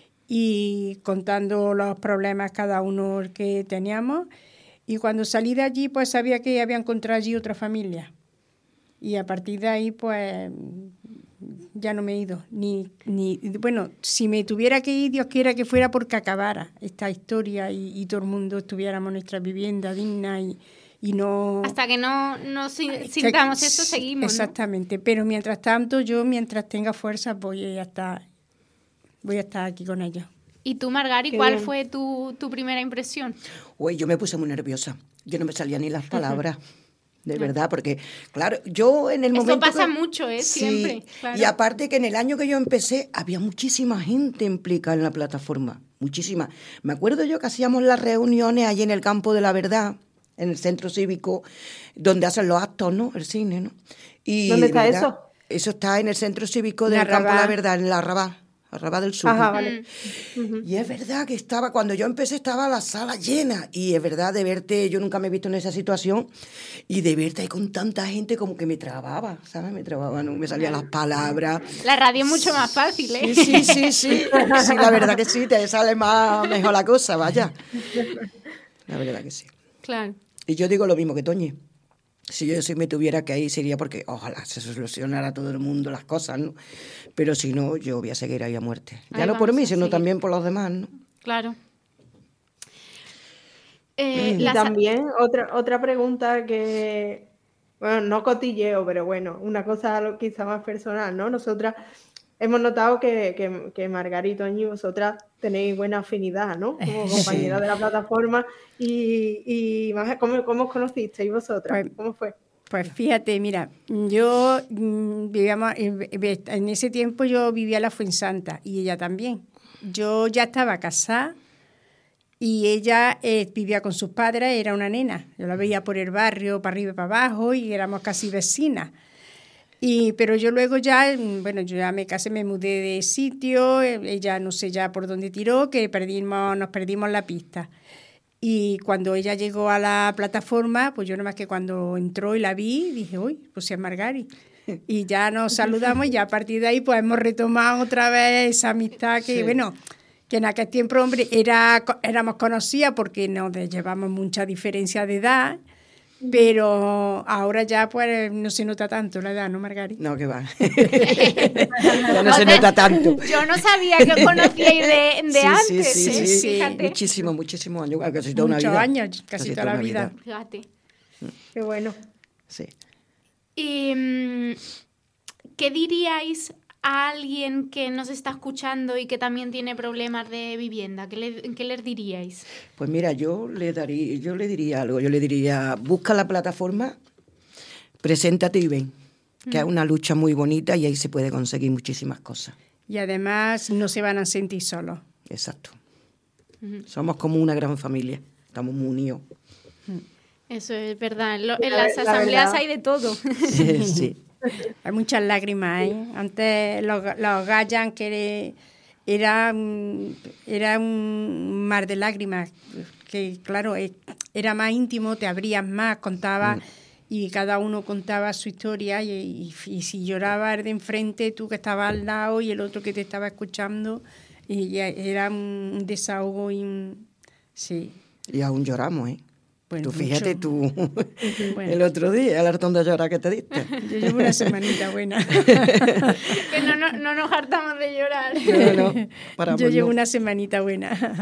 y contando los problemas cada uno que teníamos, y cuando salí de allí pues sabía que había encontrado allí otra familia. Y a partir de ahí, pues, ya no me he ido. Bueno, si me tuviera que ir, Dios quiera que fuera porque acabara esta historia y todo el mundo estuviéramos en nuestra vivienda digna y no... Hasta que no sintamos esto, seguimos, exactamente. ¿No? Pero mientras tanto, yo, mientras tenga fuerzas, voy a estar aquí con ellos. ¿Y tú, Margari, cuál fue tu primera impresión? Uy, yo me puse muy nerviosa. Yo no me salían ni las palabras. De verdad, porque, claro, yo en el momento... Esto pasa mucho, siempre. Claro. Y aparte que en el año que yo empecé, había muchísima gente implicada en la plataforma, muchísima. Me acuerdo yo que hacíamos las reuniones allí en el Campo de la Verdad, en el centro cívico, donde hacen los actos, ¿no? El cine, ¿no? Y ¿dónde está eso? Eso está en el centro cívico del Campo de la Verdad, en la Arrabá del Sur. Ajá, vale. Y es verdad que cuando yo empecé estaba la sala llena, y es verdad de verte, yo nunca me he visto en esa situación, y de verte ahí con tanta gente como que me trababa, ¿sabes? Me trababa, no me salían las palabras. La radio es mucho más fácil, ¿eh? Sí, la verdad que sí, te sale mejor la cosa, vaya. La verdad que sí. Claro. Y yo digo lo mismo que Toñi. Si me tuviera que ir sería porque ojalá se solucionara todo el mundo las cosas, ¿no? Pero si no, yo voy a seguir ahí a muerte. Ya no por mí, sino también por los demás, ¿no? Claro. Y también otra pregunta que, bueno, no cotilleo, pero bueno, una cosa quizá más personal, ¿no? Nosotras hemos notado que Margarita y vosotras tenéis buena afinidad, ¿no? Como compañeras de la plataforma. Y ¿cómo os conocisteis vosotras? ¿Cómo fue? Pues fíjate, mira, yo en ese tiempo yo vivía en la Fuensanta y ella también. Yo ya estaba casada y ella vivía con sus padres, era una nena. Yo la veía por el barrio, para arriba y para abajo, y éramos casi vecinas. Pero yo luego yo ya me casé, me mudé de sitio, ella no sé ya por dónde tiró, que nos perdimos la pista. Y cuando ella llegó a la plataforma, pues yo nada más que cuando entró y la vi, dije, uy, pues es Margari. Y ya nos saludamos y ya a partir de ahí pues hemos retomado otra vez esa amistad que, que en aquel tiempo, hombre, éramos conocidas porque nos llevamos mucha diferencia de edad, Pero ahora ya pues no se nota tanto la edad, ¿no, Margari? No, que va. Ya no se nota tanto. Yo no sabía que os conocíais de antes. Sí. Fíjate. Muchísimos años, casi toda una vida. Muchos años, casi toda la vida. Fíjate. Qué bueno. Sí. ¿Y qué diríais a alguien que nos está escuchando y que también tiene problemas de vivienda? ¿Qué les diríais? Pues mira, yo le diría algo. Yo le diría, busca la plataforma, preséntate y ven. Que es una lucha muy bonita y ahí se puede conseguir muchísimas cosas. Y además no se van a sentir solos. Exacto. Somos como una gran familia. Estamos muy unidos. Eso es verdad. En las asambleas hay de todo. Sí. Hay muchas lágrimas, ¿eh? Antes los gallan que era un mar de lágrimas, que claro, era más íntimo, te abrías más, contabas y cada uno contaba su historia y si lloraba el de enfrente, tú que estabas al lado y el otro que te estaba escuchando, y era un desahogo sí. Y aún lloramos, ¿eh? Bueno, tú fíjate mucho. Bueno. El otro día, el hartón de llorar que te diste. Yo llevo una semanita buena. Que no nos hartamos de llorar. No, yo llevo una semanita buena.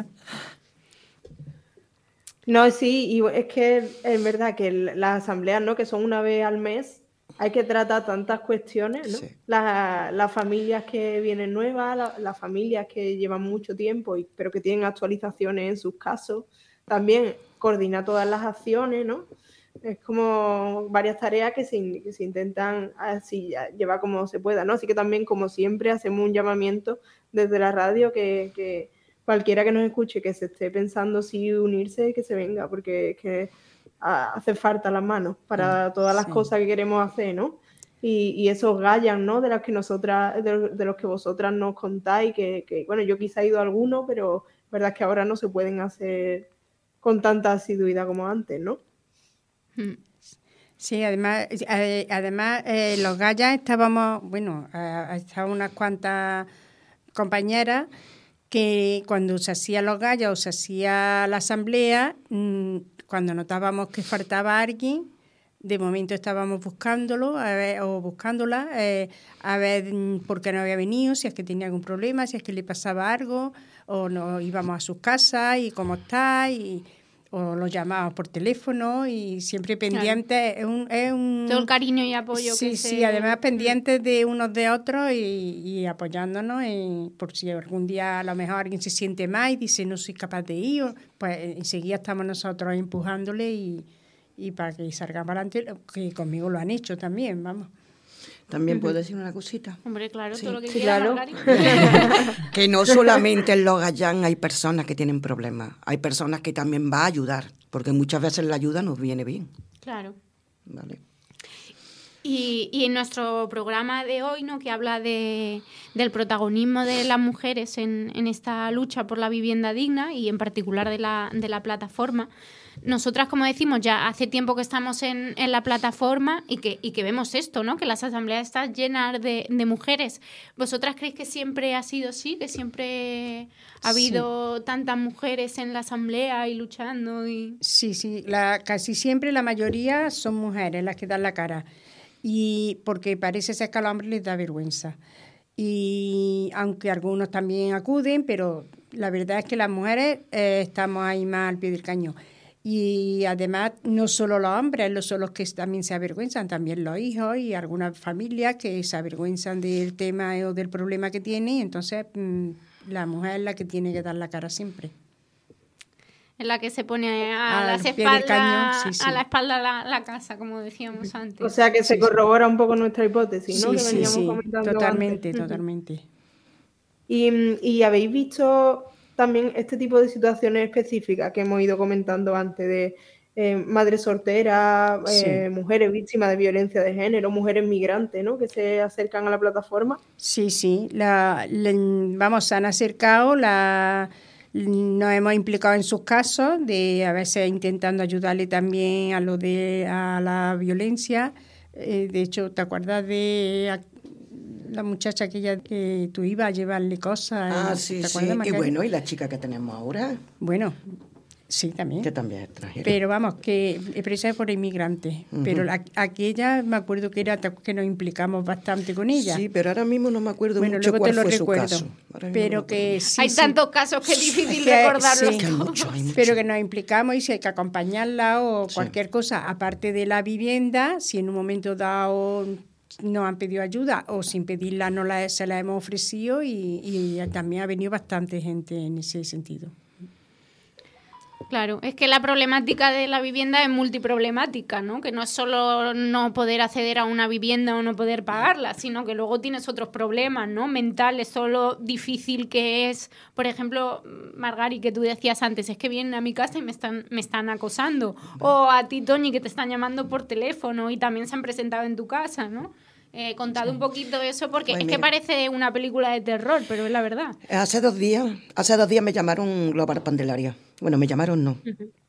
No, sí, y es que es verdad que las asambleas, ¿no? Que son una vez al mes, hay que tratar tantas cuestiones, ¿no? Sí. Las familias que vienen nuevas, las familias que llevan mucho tiempo, pero que tienen actualizaciones en sus casos. También coordinar todas las acciones, ¿no? Es como varias tareas que se intentan así llevar como se pueda, ¿no? Así que también, como siempre, hacemos un llamamiento desde la radio que cualquiera que nos escuche, que se esté pensando si unirse, que se venga, porque es que hace falta las manos para todas las cosas que queremos hacer, ¿no? Y esos gallan, ¿no? De los que vosotras nos contáis, que bueno, yo quizá he ido a alguno, pero la verdad es que ahora no se pueden hacer con tanta asiduidad como antes, ¿no? Sí, además los gallas estábamos, estaban unas cuantas compañeras que cuando se hacían los gallas o se hacía la asamblea, cuando notábamos que faltaba alguien, de momento estábamos buscándola, a ver por qué no había venido, si es que tenía algún problema, si es que le pasaba algo, o no íbamos a sus casas y cómo está, o los llamábamos por teléfono y siempre pendientes. Claro. Es un todo el cariño y apoyo sí, además pendientes de unos de otros y apoyándonos por si algún día a lo mejor alguien se siente mal y dice no soy capaz de ir, pues enseguida estamos nosotros empujándole y para que salgamos adelante, que conmigo lo han hecho también, vamos. ¿También puedo decir una cosita? Hombre, claro, sí. Todo lo que quiera, claro. Que no solamente en los gallán hay personas que tienen problemas, hay personas que también va a ayudar, porque muchas veces la ayuda nos viene bien. Claro. Vale. Y en nuestro programa de hoy, ¿no? Que habla del protagonismo de las mujeres en esta lucha por la vivienda digna y en particular de la plataforma, nosotras, como decimos, ya hace tiempo que estamos en la plataforma y que vemos esto, ¿no? Que las asambleas están llenas de mujeres. ¿Vosotras creéis que siempre ha sido así? ¿Que siempre ha habido tantas mujeres en la asamblea y luchando? Sí, casi siempre la mayoría son mujeres las que dan la cara. Y porque parece ser que a los hombres les da vergüenza. Y aunque algunos también acuden, pero la verdad es que las mujeres estamos ahí más al pie del cañón. Y además, no solo los hombres son los que también se avergüenzan, también los hijos y algunas familias que se avergüenzan del tema o del problema que tienen. Entonces, la mujer es la que tiene que dar la cara siempre. Es la que se pone a la espalda la casa, como decíamos antes. O sea que se corrobora un poco nuestra hipótesis, ¿no? Sí, Totalmente. Totalmente. Y habéis visto también este tipo de situaciones específicas que hemos ido comentando antes de madres solteras, mujeres víctimas de violencia de género, mujeres migrantes, ¿no? Que se acercan a la plataforma. Sí, se han acercado, nos hemos implicado en sus casos, a veces intentando ayudarle también a la violencia. De hecho, ¿te acuerdas de la muchacha aquella que tú ibas a llevarle cosas? Sí. Y bueno, ¿y la chica que tenemos ahora? Bueno, Sí, también. Que también es extranjera. Pero vamos, que presa por inmigrantes. Pero aquella me acuerdo que era que nos implicamos bastante con ella. Sí, pero ahora mismo no me acuerdo mucho luego cuál te lo fue recuerdo. su caso. Pero que sí, hay tantos casos que es difícil recordarlos. Sí, hay mucho. Pero que nos implicamos y si hay que acompañarla o cualquier cosa, aparte de la vivienda, si en un momento dado nos han pedido ayuda o sin pedirla se la hemos ofrecido y también ha venido bastante gente en ese sentido. Claro, es que la problemática de la vivienda es multiproblemática, ¿no? Que no es solo no poder acceder a una vivienda o no poder pagarla, sino que luego tienes otros problemas, ¿no? Mentales, solo difícil que es, por ejemplo, Margari, que tú decías antes, es que vienen a mi casa y me están acosando. O a ti, Toñi, que te están llamando por teléfono y también se han presentado en tu casa, ¿no? Contad un poquito eso, porque pues es que parece una película de terror, pero es la verdad. Hace dos días me llamaron Global Pandelaria. Bueno, me llamaron no.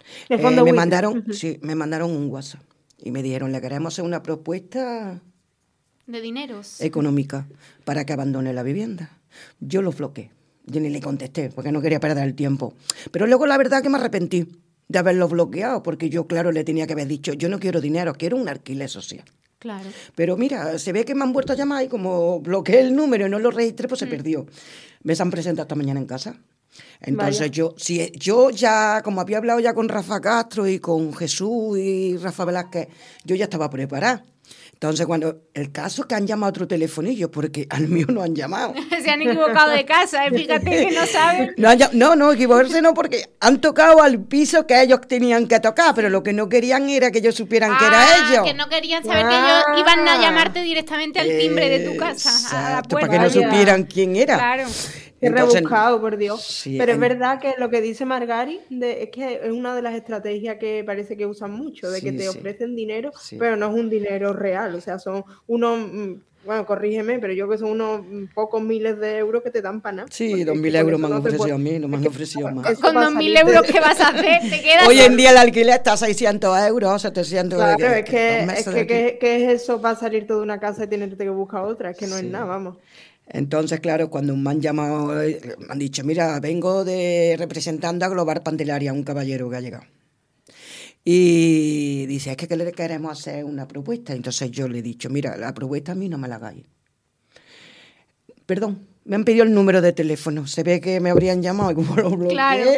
Me mandaron un WhatsApp y me dijeron, le queremos hacer una propuesta de dineros económica para que abandone la vivienda. Yo lo bloqueé. Yo ni le contesté porque no quería perder el tiempo. Pero luego la verdad que me arrepentí de haberlo bloqueado, porque yo, claro, le tenía que haber dicho, yo no quiero dinero, quiero un alquiler social. Claro. Pero mira, se ve que me han vuelto a llamar y como bloqueé el número y no lo registré, pues se perdió. Me se han presentado esta mañana en casa. Entonces yo ya, como había hablado ya con Rafa Castro y con Jesús y Rafa Velázquez, yo ya estaba preparada. Entonces, cuando el caso es que han llamado a otro telefonillo, porque al mío no han llamado. Se han equivocado de casa, fíjate que no saben. No, equivocarse no, porque han tocado al piso que ellos tenían que tocar, pero lo que no querían era que ellos supieran que era ellos. Que no querían saber que ellos iban a llamarte directamente al timbre de tu casa, a la puerta. Para que no supieran quién era. Claro. Qué rebuscado, por Dios. Sí, pero es verdad que lo que dice Margari es que es una de las estrategias que parece que usan mucho, de que te ofrecen dinero, pero no es un dinero real. O sea, son unos, bueno, corrígeme, pero yo que son unos pocos miles de euros que te dan para nada. Sí, 2.000 euros me han ofrecido a mí, no me han ofrecido más. Con 2.000 euros, ¿qué vas a hacer? ¿Te quedas? Hoy en día el alquiler está a 600 euros, 700 euros. Claro, ¿qué es eso para salir toda una casa y tenerte que buscar otra? Es que no es nada, vamos. Entonces, claro, cuando me han llamado, me han dicho, mira, vengo representando a Global Pandelaria, un caballero que ha llegado. Y dice, es que le queremos hacer una propuesta. Entonces yo le he dicho, mira, la propuesta a mí no me la hagáis. Perdón, me han pedido el número de teléfono. Se ve que me habrían llamado y como lo bloqueé. Claro.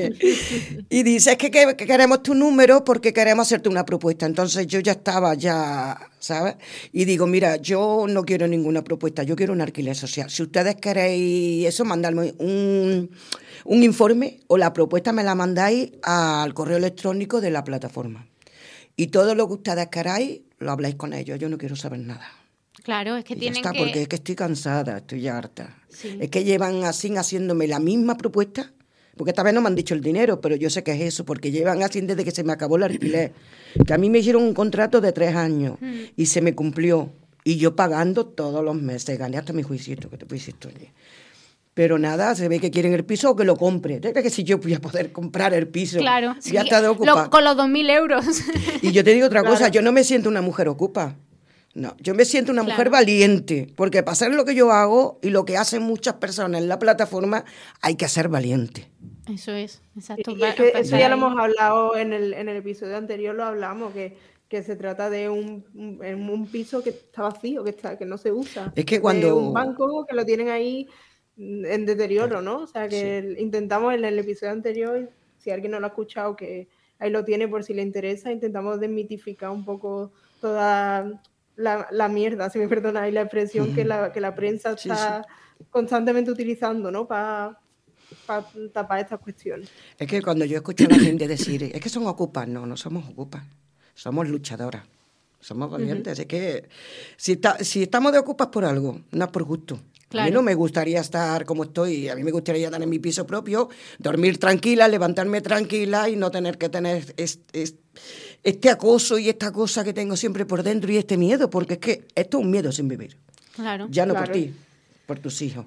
Y dice, es que queremos tu número porque queremos hacerte una propuesta. Entonces yo ya estaba, ¿sabes? Y digo, mira, yo no quiero ninguna propuesta, yo quiero un alquiler social. Si ustedes queréis eso, mandarme un informe o la propuesta me la mandáis al correo electrónico de la plataforma. Y todo lo que ustedes queráis, lo habláis con ellos. Yo no quiero saber nada. Claro, es que tienen que... porque es que estoy cansada, estoy harta. Sí. Es que llevan así haciéndome la misma propuesta, porque esta vez no me han dicho el dinero, pero yo sé que es eso, porque llevan así desde que se me acabó el alquiler. Que a mí me hicieron un contrato de 3 años y se me cumplió. Y yo pagando todos los meses, gané hasta mi juiciito, que te pusiste, oye. Pero nada, se ve que quieren el piso o que lo compre. ¿Tú crees que si yo voy a poder comprar el piso? Claro, ya está de ocupa. Con los 2.000 euros. Y yo te digo otra cosa, yo no me siento una mujer ocupa. No, yo me siento una mujer valiente, porque para hacer lo que yo hago y lo que hacen muchas personas en la plataforma, hay que ser valiente. Eso es, exacto. Y es que eso ya lo hemos hablado en el episodio anterior, lo hablamos, que se trata de un piso que está vacío, que no se usa. Es que cuando... un banco que lo tienen ahí en deterioro, ¿no? O sea, que intentamos en el episodio anterior, si alguien no lo ha escuchado, que ahí lo tiene por si le interesa, intentamos desmitificar un poco toda... La mierda, si me perdonáis la expresión, que la prensa está constantemente utilizando, ¿no? Para tapar estas cuestiones. Es que cuando yo escucho a la gente decir, es que son ocupas, no somos ocupas, somos luchadoras, somos valientes. Es que si estamos de ocupas por algo, no es por gusto. Claro. A mí no me gustaría estar como estoy, a mí me gustaría tener mi piso propio, dormir tranquila, levantarme tranquila y no tener que tener este acoso y esta cosa que tengo siempre por dentro y este miedo, porque es que esto es un miedo sin vivir. Claro. Ya no por ti, por tus hijos.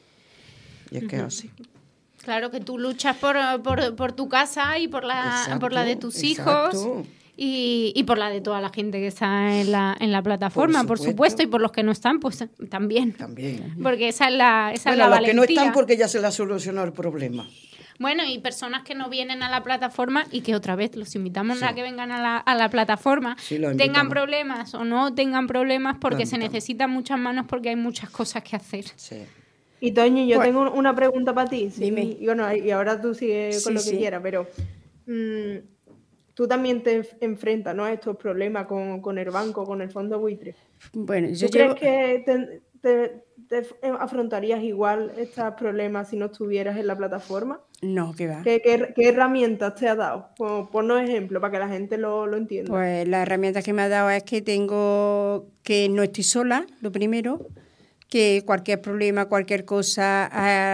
Y es que es así. Claro, que tú luchas por tu casa y por la de tus hijos. Y por la de toda la gente que está en la plataforma, por supuesto, y por los que no están, pues también. También. Porque esa es la los valentía. que no están porque ya se les solucionó el problema. Bueno, y personas que no vienen a la plataforma y que otra vez los invitamos a que vengan a la plataforma, tengan problemas o no tengan problemas, porque se necesitan muchas manos, porque hay muchas cosas que hacer. Sí. Y Toñi, yo tengo una pregunta para ti. Dime. Y, bueno, y ahora tú sigues con lo que quieras, pero tú también te enfrentas, ¿no?, a estos problemas con el banco, con el fondo buitre. Bueno, ¿Tú crees que te afrontarías igual estos problemas si no estuvieras en la plataforma? No, ¿qué va? ¿Qué herramientas te ha dado? Ponnos ejemplo para que la gente lo entienda. Pues las herramientas que me ha dado es que no estoy sola, lo primero, que cualquier problema, cualquier cosa,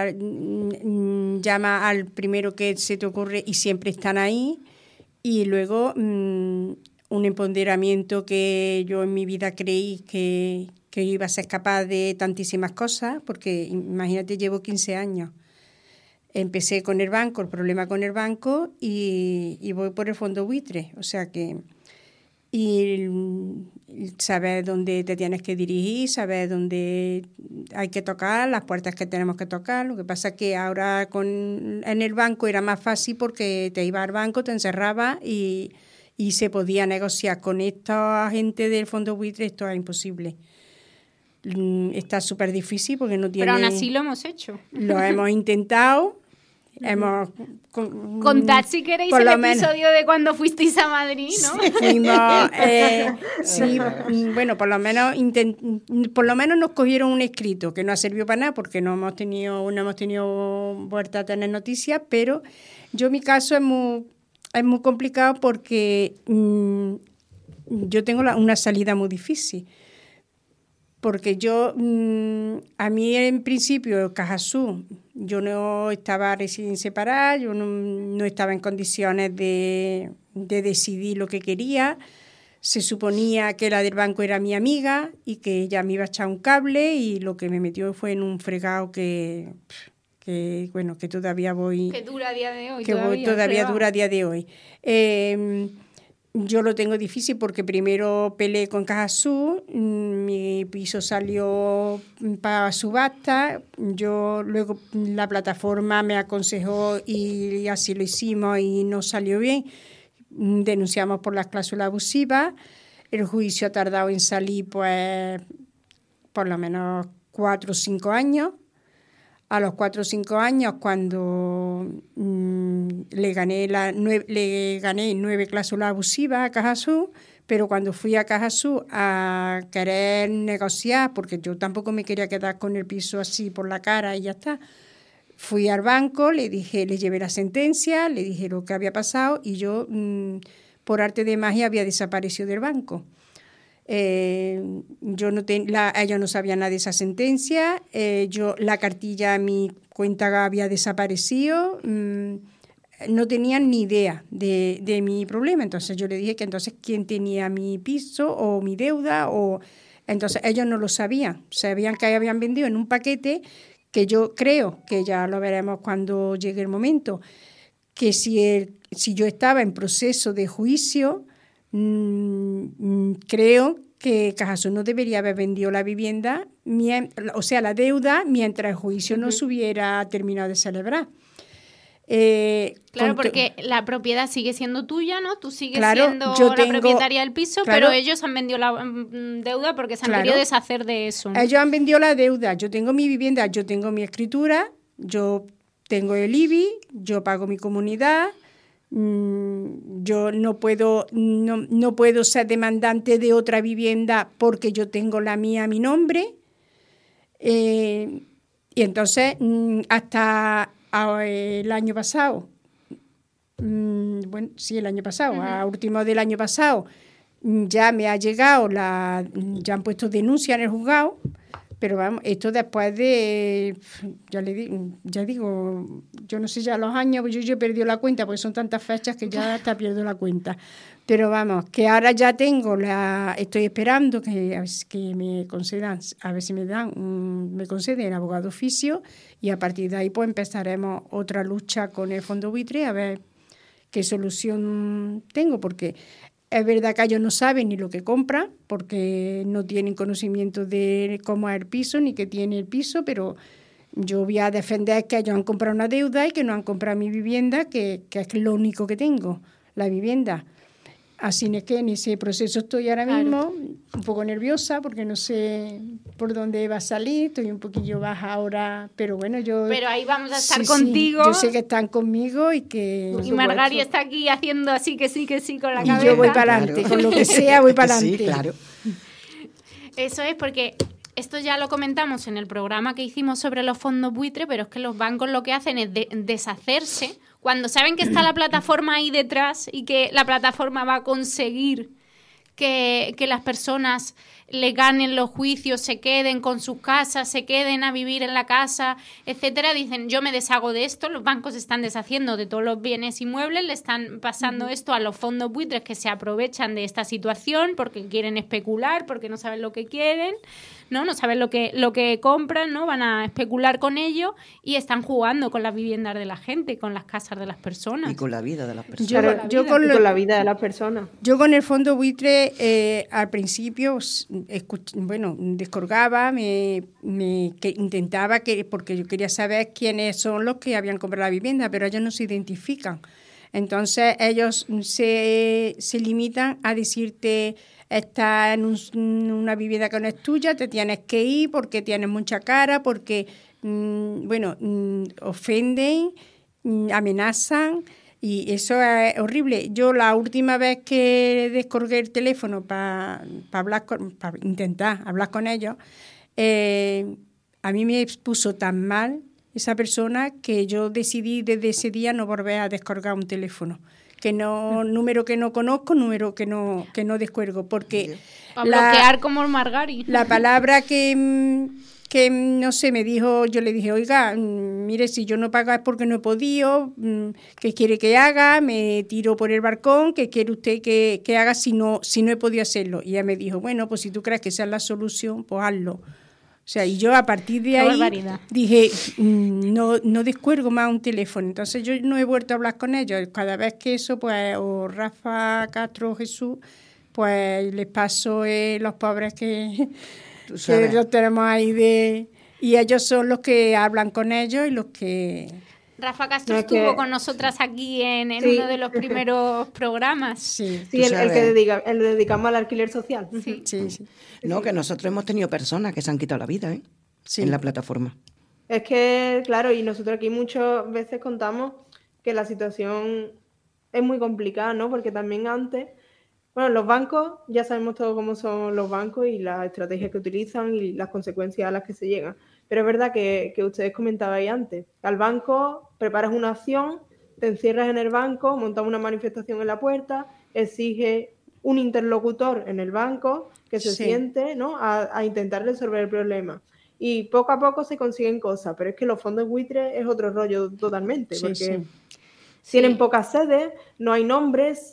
llama al primero que se te ocurre y siempre están ahí. Y luego un empoderamiento que yo en mi vida creí que iba a ser capaz de tantísimas cosas, porque imagínate, llevo 15 años. Empecé con el banco, el problema con el banco, y voy por el fondo buitre. O sea que... Y saber dónde te tienes que dirigir, saber dónde hay que tocar, las puertas que tenemos que tocar. Lo que pasa es que ahora en el banco era más fácil porque te ibas al banco, te encerrabas y se podía negociar. Con esta gente del fondo buitre esto es imposible. Está súper difícil porque no tiene... Pero aún así lo hemos hecho. Lo hemos intentado. Contad si queréis el episodio de cuando fuisteis a Madrid, ¿no? Bueno, por lo menos nos cogieron un escrito que no ha servido para nada porque no hemos tenido vuelta a tener noticias, pero mi caso es muy complicado porque yo tengo una salida muy difícil. Porque a mí en principio, Cajasur, yo no estaba recién separada, yo no estaba en condiciones de decidir lo que quería. Se suponía que la del banco era mi amiga y que ella me iba a echar un cable, y lo que me metió fue en un fregado que todavía voy... Que dura a día de hoy. Todavía dura a día de hoy. Yo lo tengo difícil porque primero peleé con Cajasur, mi piso salió para subasta, luego la plataforma me aconsejó y así lo hicimos y no salió bien. Denunciamos por las cláusulas abusivas, el juicio ha tardado en salir pues por lo menos 4 o 5 años. A los 4 o 5 años, cuando le gané 9 cláusulas abusivas a Cajasur, pero cuando fui a Cajasur a querer negociar, porque yo tampoco me quería quedar con el piso así por la cara y ya está, fui al banco, le llevé la sentencia, le dije lo que había pasado y yo, por arte de magia, había desaparecido del banco. Ellos no sabían nada de esa sentencia, la cartilla a mi cuenta había desaparecido, no tenían ni idea de mi problema. Entonces yo le dije que entonces quién tenía mi piso o mi deuda, entonces ellos no lo sabían que habían vendido en un paquete que yo creo que ya lo veremos cuando llegue el momento, que si yo estaba en proceso de juicio, creo que Cajasur no debería haber vendido la vivienda, la deuda, mientras el juicio no se hubiera terminado de celebrar. Claro, porque la propiedad sigue siendo tuya, ¿no? Tú sigues siendo la propietaria del piso, pero ellos han vendido la deuda porque se han querido deshacer de eso, ¿no? Ellos han vendido la deuda. Yo tengo mi vivienda, yo tengo mi escritura, yo tengo el IBI, yo pago mi comunidad. Yo no puedo ser demandante de otra vivienda porque yo tengo la mía a mi nombre, y entonces hasta el año pasado, el año pasado, a último del año pasado, ya me ha llegado ya han puesto denuncia en el juzgado. Pero vamos, esto después de, ya digo, yo no sé ya los años, pues yo he perdido la cuenta porque son tantas fechas que ya hasta pierdo la cuenta. Pero vamos, que ahora ya estoy esperando que me concedan, a ver si me conceden el abogado oficio, y a partir de ahí pues empezaremos otra lucha con el fondo buitre a ver qué solución tengo, porque es verdad que ellos no saben ni lo que compran porque no tienen conocimiento de cómo es el piso ni qué tiene el piso, pero yo voy a defender que ellos han comprado una deuda y que no han comprado mi vivienda, que es lo único que tengo, la vivienda. Así es que en ese proceso estoy ahora mismo, un poco nerviosa porque no sé por dónde va a salir, estoy un poquillo baja ahora, pero bueno, Pero ahí vamos a estar contigo. Yo sé que están conmigo y que... Y Margari está aquí haciendo así que sí con la cabeza. Y yo voy para adelante, con lo que sea voy para adelante. Sí, claro. Eso es porque... Esto ya lo comentamos en el programa que hicimos sobre los fondos buitre, pero es que los bancos lo que hacen es deshacerse cuando saben que está la plataforma ahí detrás y que la plataforma va a conseguir que las personas le ganen los juicios, se queden con sus casas, se queden a vivir en la casa, etcétera. Dicen, yo me deshago de esto, los bancos se están deshaciendo de todos los bienes inmuebles, le están pasando esto a los fondos buitres que se aprovechan de esta situación porque quieren especular, porque no saben lo que quieren, no saben lo que compran, ¿no? Van a especular con ello y están jugando con las viviendas de la gente, con las casas de las personas. Y con la vida de las personas. Con la vida de las personas. Yo con el fondo buitre al principio... descolgaba, intentaba, porque yo quería saber quiénes son los que habían comprado la vivienda, pero ellos no se identifican. Entonces ellos se limitan a decirte, estás en una vivienda que no es tuya, te tienes que ir porque tienes mucha cara, porque, ofenden, amenazan. Y eso es horrible. Yo la última vez que descolgué el teléfono para intentar hablar con ellos, a mí me puso tan mal esa persona que yo decidí desde ese día no volver a descolgar un teléfono. Número que no conozco, número que no descuelgo. Porque para bloquear como el Margari. La palabra que no sé, me dijo, yo le dije, oiga, mire, si yo no pago es porque no he podido, ¿qué quiere que haga? Me tiro por el balcón, ¿qué quiere usted que haga si no he podido hacerlo? Y ella me dijo, bueno, pues si tú crees que esa es la solución, pues hazlo. O sea, y yo a partir de ahí dije, no descuelgo más un teléfono. Entonces yo no he vuelto a hablar con ellos. Cada vez que eso, pues, o Rafa, Castro, Jesús, pues les paso los pobres que los tenemos ahí y ellos son los que hablan con ellos y los que... Rafa Castro estuvo con nosotras aquí en uno de los primeros programas. Sí, el que dedicamos al alquiler social. Sí. No, que nosotros hemos tenido personas que se han quitado la vida en la plataforma. Es que, claro, y nosotros aquí muchas veces contamos que la situación es muy complicada, ¿no? Porque también antes... Bueno, los bancos, ya sabemos todos cómo son los bancos y las estrategias que utilizan y las consecuencias a las que se llegan. Pero es verdad que ustedes comentabais antes. Al banco preparas una acción, te encierras en el banco, montas una manifestación en la puerta, exige un interlocutor en el banco que se siente, ¿no? a intentar resolver el problema. Y poco a poco se consiguen cosas, pero es que los fondos buitres es otro rollo totalmente, porque... Tienen pocas sedes, no hay nombres,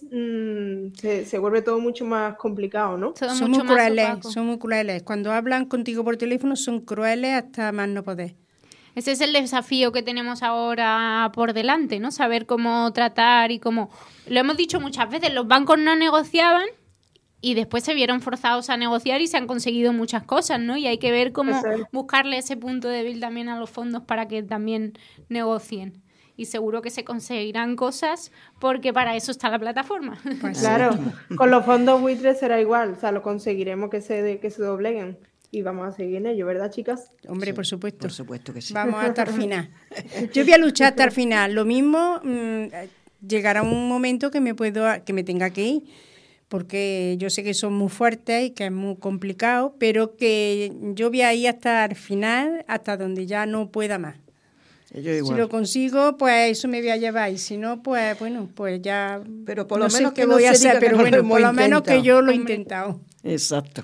se vuelve todo mucho más complicado, ¿no? Son muy crueles. Cuando hablan contigo por teléfono son crueles hasta más no poder. Ese es el desafío que tenemos ahora por delante, ¿no? Saber cómo tratar y cómo... Lo hemos dicho muchas veces, los bancos no negociaban y después se vieron forzados a negociar y se han conseguido muchas cosas, ¿no? Y hay que ver cómo buscarle ese punto débil también a los fondos para que también negocien. Y seguro que se conseguirán cosas porque para eso está la plataforma. Pues claro, con los fondos buitres será igual, o sea, lo conseguiremos que se dobleguen y vamos a seguir en ello, ¿verdad, chicas? Hombre, por supuesto. Por supuesto que sí. Vamos hasta el final. Yo voy a luchar hasta el final. Lo mismo, llegará un momento que me tenga que ir, porque yo sé que son muy fuertes y que es muy complicado, pero que yo voy a ir hasta el final, hasta donde ya no pueda más. Si lo consigo, pues eso me voy a llevar, y si no, pues bueno, pues ya pero por lo menos qué voy a hacer, pero bueno, por lo menos que yo lo he intentado. Exacto.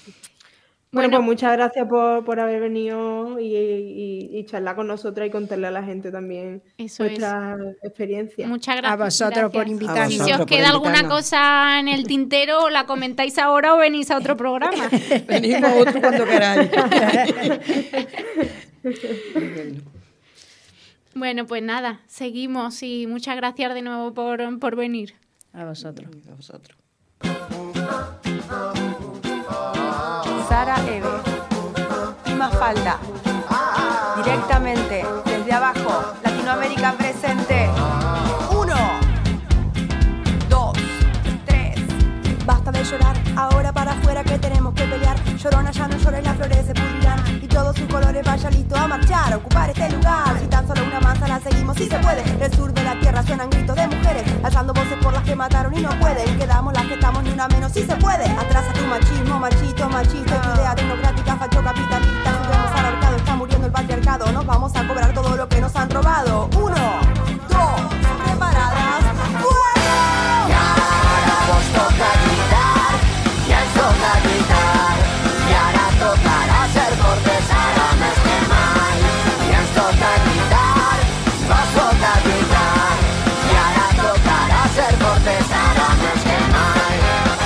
Bueno, pues muchas gracias por haber venido y charlar con nosotras y contarle a la gente también nuestra experiencia. Muchas gracias. A vosotros por invitarnos. Y si os queda alguna cosa en el tintero, la comentáis ahora o venís a otro programa. Venimos a otro cuando queráis. Bueno, pues nada, seguimos y muchas gracias de nuevo por venir. A vosotros. A vosotros. Sara Eve. Mafalda. directamente desde abajo, Latinoamérica presente. 1, 2, 3. Basta de llorar, ahora para afuera que tenemos que pelear. Llorona ya no llores, las flores se pudrirán y todos sus colores vaya listo a marchar, a ocupar este lugar. Si tan solo una manzana seguimos, si se puede. Del sur de la tierra suenan gritos de mujeres, alzando voces por las que mataron y no pueden. Quedamos las que estamos ni una menos, si se puede. Atrasa tu machismo, machito, machista, tu idea tecnocrática, facho capitalista. Subimos al ahorcado, está muriendo el patriarcado. Nos vamos a cobrar todo lo que nos han robado. 1, 2, preparadas, ¡fuego! Y ahora vos toca gritar, y es toca gritar, y ahora tocará ser fuertes, ahora me quemáis. Y es toca gritar, vos toca gritar, y ahora tocará ser fuertes, ahora me quemáis.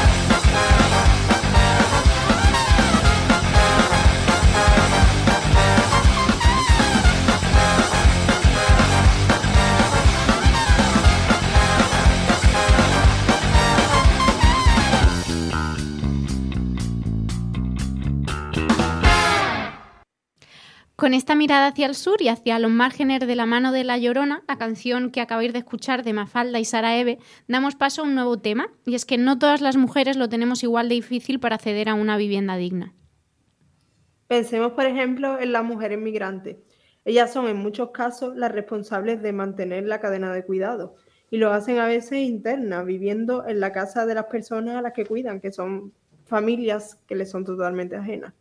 Con esta mirada hacia el sur y hacia los márgenes de La mano de La Llorona, la canción que acabáis de escuchar de Mafalda y Sara Eve, damos paso a un nuevo tema, y es que no todas las mujeres lo tenemos igual de difícil para acceder a una vivienda digna. Pensemos, por ejemplo, en las mujeres migrantes. Ellas son, en muchos casos, las responsables de mantener la cadena de cuidado, y lo hacen a veces internas, viviendo en la casa de las personas a las que cuidan, que son familias que les son totalmente ajenas.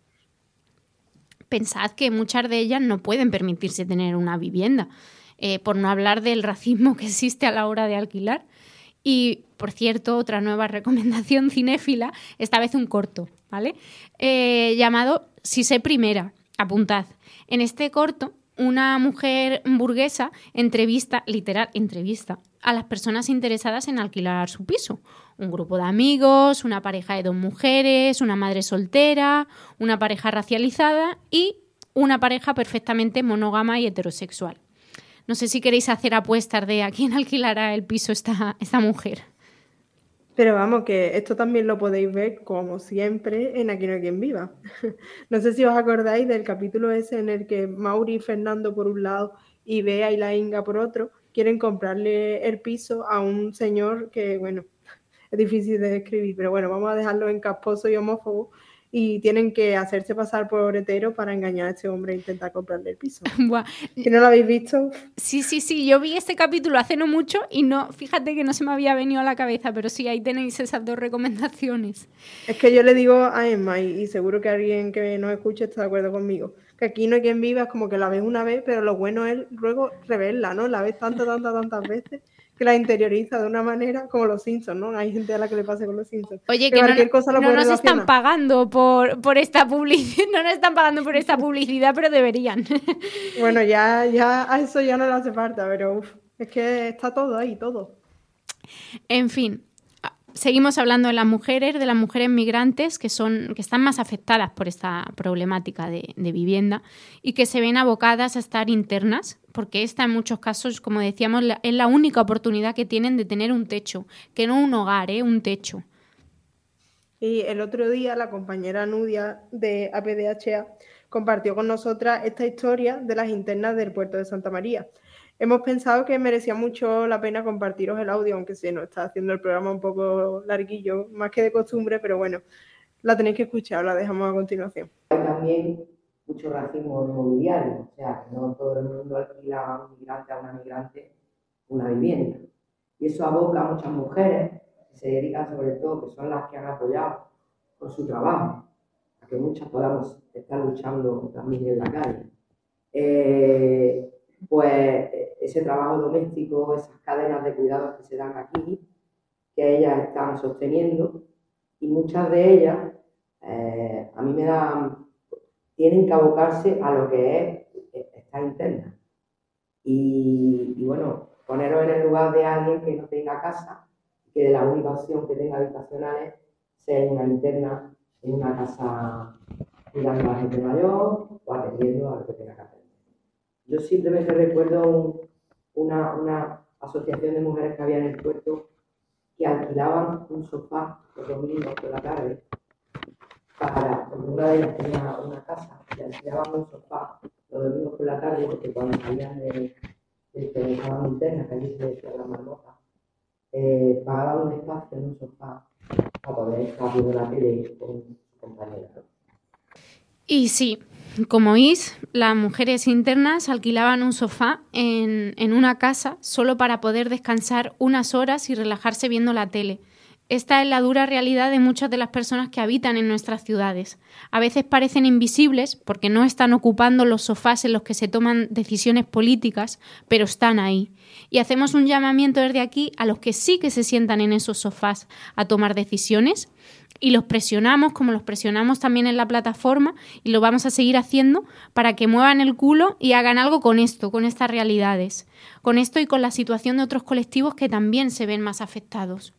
Pensad que muchas de ellas no pueden permitirse tener una vivienda, por no hablar del racismo que existe a la hora de alquilar. Y, por cierto, otra nueva recomendación cinéfila, esta vez un corto, ¿vale? Llamado Si sé primera, apuntad. En este corto, una mujer burguesa entrevista a las personas interesadas en alquilar su piso. Un grupo de amigos, una pareja de 2 mujeres, una madre soltera, una pareja racializada y una pareja perfectamente monógama y heterosexual. No sé si queréis hacer apuestas de a quién alquilará el piso esta mujer. Pero vamos, que esto también lo podéis ver, como siempre, en Aquí no hay quien viva. No sé si os acordáis del capítulo ese en el que Mauri y Fernando por un lado y Bea y la Inga por otro quieren comprarle el piso a un señor que, bueno, es difícil de describir, pero bueno, vamos a dejarlo en casposo y homófobo, y tienen que hacerse pasar por hetero para engañar a este hombre e intentar comprarle el piso. Buah. ¿Que no lo habéis visto? Sí, yo vi este capítulo hace no mucho y no, fíjate que no se me había venido a la cabeza, pero sí, ahí tenéis esas 2 recomendaciones. Es que yo le digo a Emma, y seguro que alguien que nos escuche está de acuerdo conmigo, que Aquí no hay quien viva, es como que la ves una vez, pero lo bueno es luego reverla, ¿no? La ves tantas veces que la interioriza de una manera como los Simpsons, ¿no? Hay gente a la que le pasa con los Simpsons. Oye, que no nos están pagando por esta publicidad, no nos están pagando por esta publicidad, pero deberían. Bueno, ya a eso ya no le hace falta, pero es que está todo ahí, todo. En fin, seguimos hablando de las mujeres migrantes que están más afectadas por esta problemática de vivienda y que se ven abocadas a estar internas, porque esta en muchos casos, como decíamos, es la única oportunidad que tienen de tener un techo, que no un hogar, un techo. Y el otro día la compañera Nudia de APDHA compartió con nosotras esta historia de las internas del puerto de Santa María. Hemos pensado que merecía mucho la pena compartiros el audio, aunque se nos está haciendo el programa un poco larguillo, más que de costumbre, pero bueno, la tenéis que escuchar, la dejamos a continuación. Hay también mucho racismo inmobiliario, o sea, no todo el mundo alquila a un migrante, a una migrante, una vivienda. Y eso aboca a muchas mujeres que se dedican sobre todo, que son las que han apoyado con su trabajo, a que muchas podamos estar luchando también en la calle. Pues ese trabajo doméstico, esas cadenas de cuidados que se dan aquí, que ellas están sosteniendo, y muchas de ellas a mí tienen que abocarse a lo que es estar interna. Y bueno, poneros en el lugar de alguien que no tenga casa, que la única opción que tenga habitacionales sea una interna en una casa cuidando a la gente mayor o atendiendo a lo que tenga que atender. Yo simplemente recuerdo una asociación de mujeres que había en el puerto que alquilaban un sofá los domingos por la tarde porque una de ellas tenía una casa y alquilaban un sofá los domingos por la tarde, porque cuando salían de que estaban internas, que allí se decía la marmota, pagaban un espacio en un sofá para poder estar viendo la tele con su compañera, ¿no? Y sí, como oís, las mujeres internas alquilaban un sofá en una casa solo para poder descansar unas horas y relajarse viendo la tele. Esta es la dura realidad de muchas de las personas que habitan en nuestras ciudades. A veces parecen invisibles porque no están ocupando los sofás en los que se toman decisiones políticas, pero están ahí. Y hacemos un llamamiento desde aquí a los que sí que se sientan en esos sofás a tomar decisiones y los presionamos, como los presionamos también en la plataforma, y lo vamos a seguir haciendo para que muevan el culo y hagan algo con esto, con estas realidades, con esto y con la situación de otros colectivos que también se ven más afectados.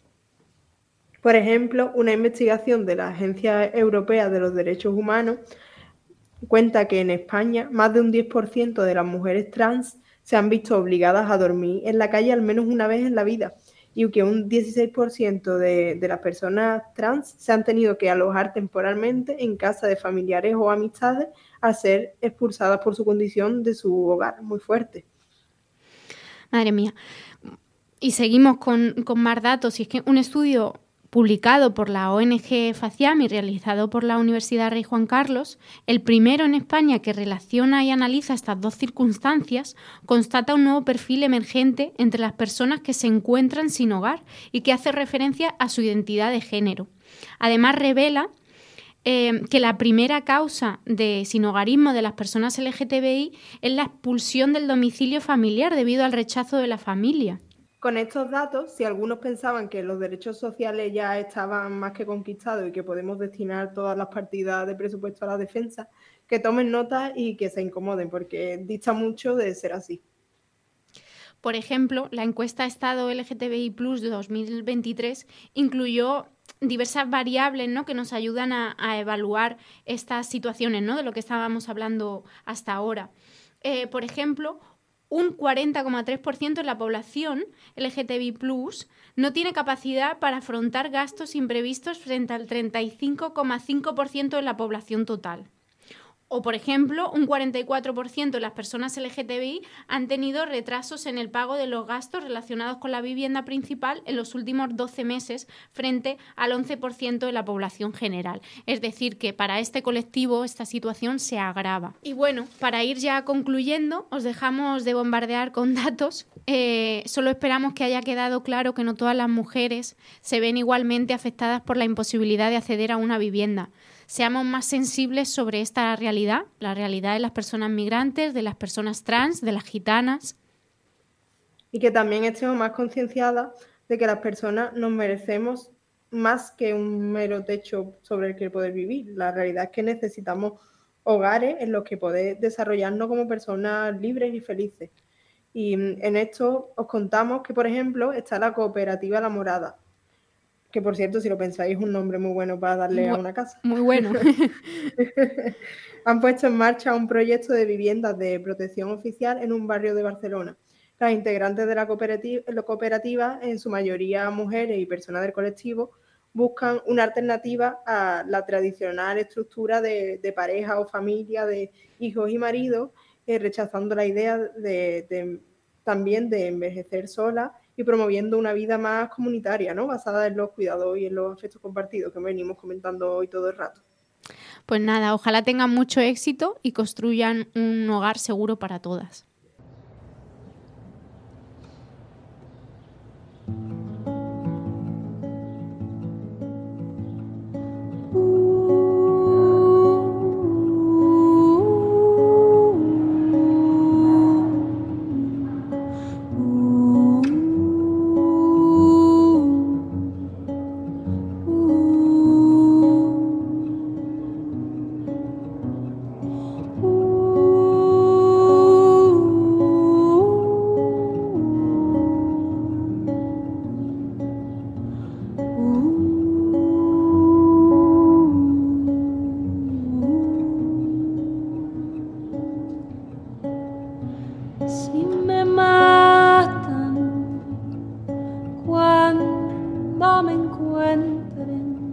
Por ejemplo, una investigación de la Agencia Europea de los Derechos Humanos cuenta que en España más de un 10% de las mujeres trans se han visto obligadas a dormir en la calle al menos una vez en la vida, y que un 16% de las personas trans se han tenido que alojar temporalmente en casa de familiares o amistades al ser expulsadas por su condición de su hogar. Muy fuerte. Madre mía. Y seguimos con más datos, y es que un estudio publicado por la ONG FACIAM y realizado por la Universidad Rey Juan Carlos, el primero en España que relaciona y analiza estas dos circunstancias, constata un nuevo perfil emergente entre las personas que se encuentran sin hogar y que hace referencia a su identidad de género. Además, revela que la primera causa de sinhogarismo de las personas LGTBI es la expulsión del domicilio familiar debido al rechazo de la familia. Con estos datos, si algunos pensaban que los derechos sociales ya estaban más que conquistados y que podemos destinar todas las partidas de presupuesto a la defensa, que tomen nota y que se incomoden, porque dista mucho de ser así. Por ejemplo, la encuesta Estado LGTBI Plus de 2023 incluyó diversas variables, ¿no?, que nos ayudan a evaluar estas situaciones, ¿no?, de lo que estábamos hablando hasta ahora. Por ejemplo, un 40,3% de la población LGTBI+ no tiene capacidad para afrontar gastos imprevistos frente al 35,5% de la población total. O, por ejemplo, un 44% de las personas LGTBI han tenido retrasos en el pago de los gastos relacionados con la vivienda principal en los últimos 12 meses frente al 11% de la población general. Es decir, que para este colectivo esta situación se agrava. Y bueno, para ir ya concluyendo, os dejamos de bombardear con datos. Solo esperamos que haya quedado claro que no todas las mujeres se ven igualmente afectadas por la imposibilidad de acceder a una vivienda. Seamos más sensibles sobre esta realidad, la realidad de las personas migrantes, de las personas trans, de las gitanas. Y que también estemos más concienciadas de que las personas nos merecemos más que un mero techo sobre el que poder vivir. La realidad es que necesitamos hogares en los que poder desarrollarnos como personas libres y felices. Y en esto os contamos que, por ejemplo, está la cooperativa La Morada, que por cierto, si lo pensáis, es un nombre muy bueno para darle a una casa. Muy bueno. Han puesto en marcha un proyecto de viviendas de protección oficial en un barrio de Barcelona. Las integrantes de la cooperativa, en su mayoría mujeres y personas del colectivo, buscan una alternativa a la tradicional estructura de pareja o familia, de hijos y maridos, rechazando la idea también de envejecer sola y promoviendo una vida más comunitaria, ¿no?, basada en los cuidados y en los afectos compartidos que venimos comentando hoy todo el rato. Pues nada, ojalá tengan mucho éxito y construyan un hogar seguro para todas.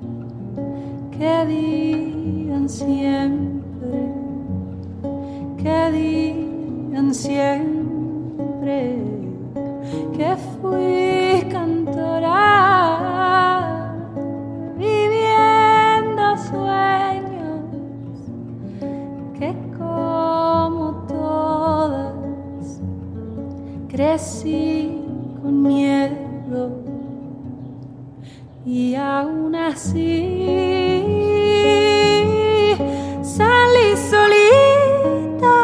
que digan siempre que siempre que fui cantora, viviendo sueños que como todas crecí con miedo y aún así salí solita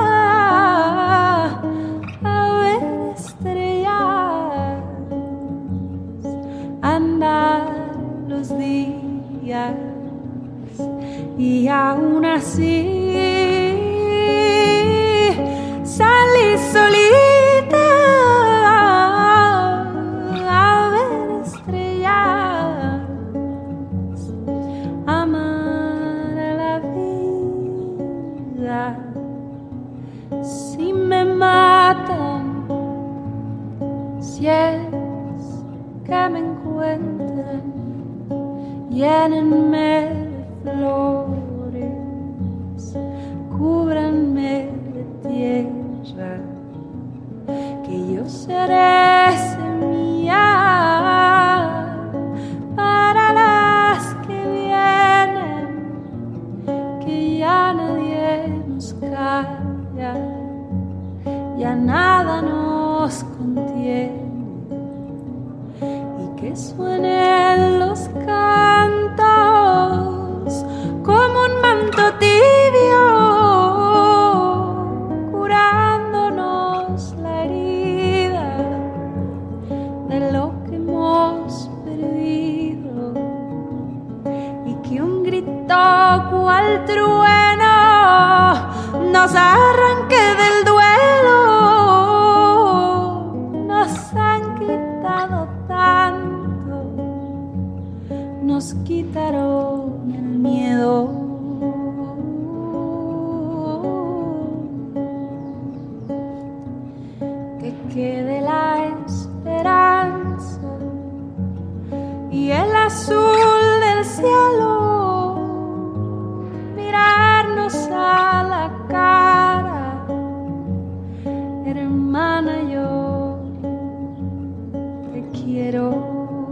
a ver estrellas, andar los días y aún así salí solita a ver estrellas, amar a la vida. Si me matan, si es que me encuentran, llénenme de flores, cúbranme de tierra, que yo seré semilla para las que vienen, que ya nadie nos calla, ya nada nos contiene, y que suenen los cantos como un manto tibio, curándonos la herida de lo que hemos perdido, y que un grito cual trueno nos arranque del duelo. Nos han quitado tanto, nos quitaron el miedo. Que quede la esperanza y el azul del cielo, mirarnos a la cara, hermana, yo te quiero.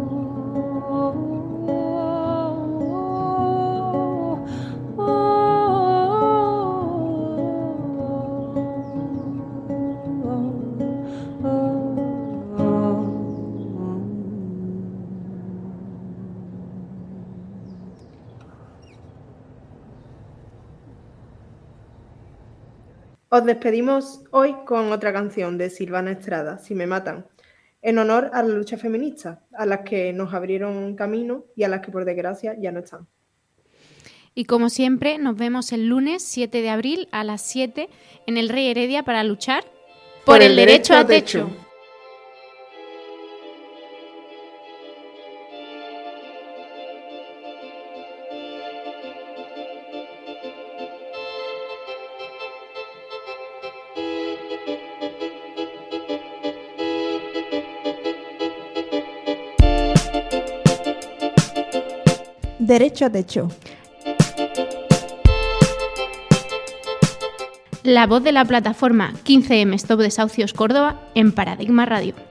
Os despedimos hoy con otra canción de Silvana Estrada, Si me matan, en honor a la lucha feminista, a las que nos abrieron camino y a las que por desgracia ya no están. Y como siempre, nos vemos el lunes 7 de abril a las 7 en el Rey Heredia para luchar por el derecho a techo. Derecho a techo. La voz de la plataforma 15M Stop Desahucios Córdoba en Paradigma Radio.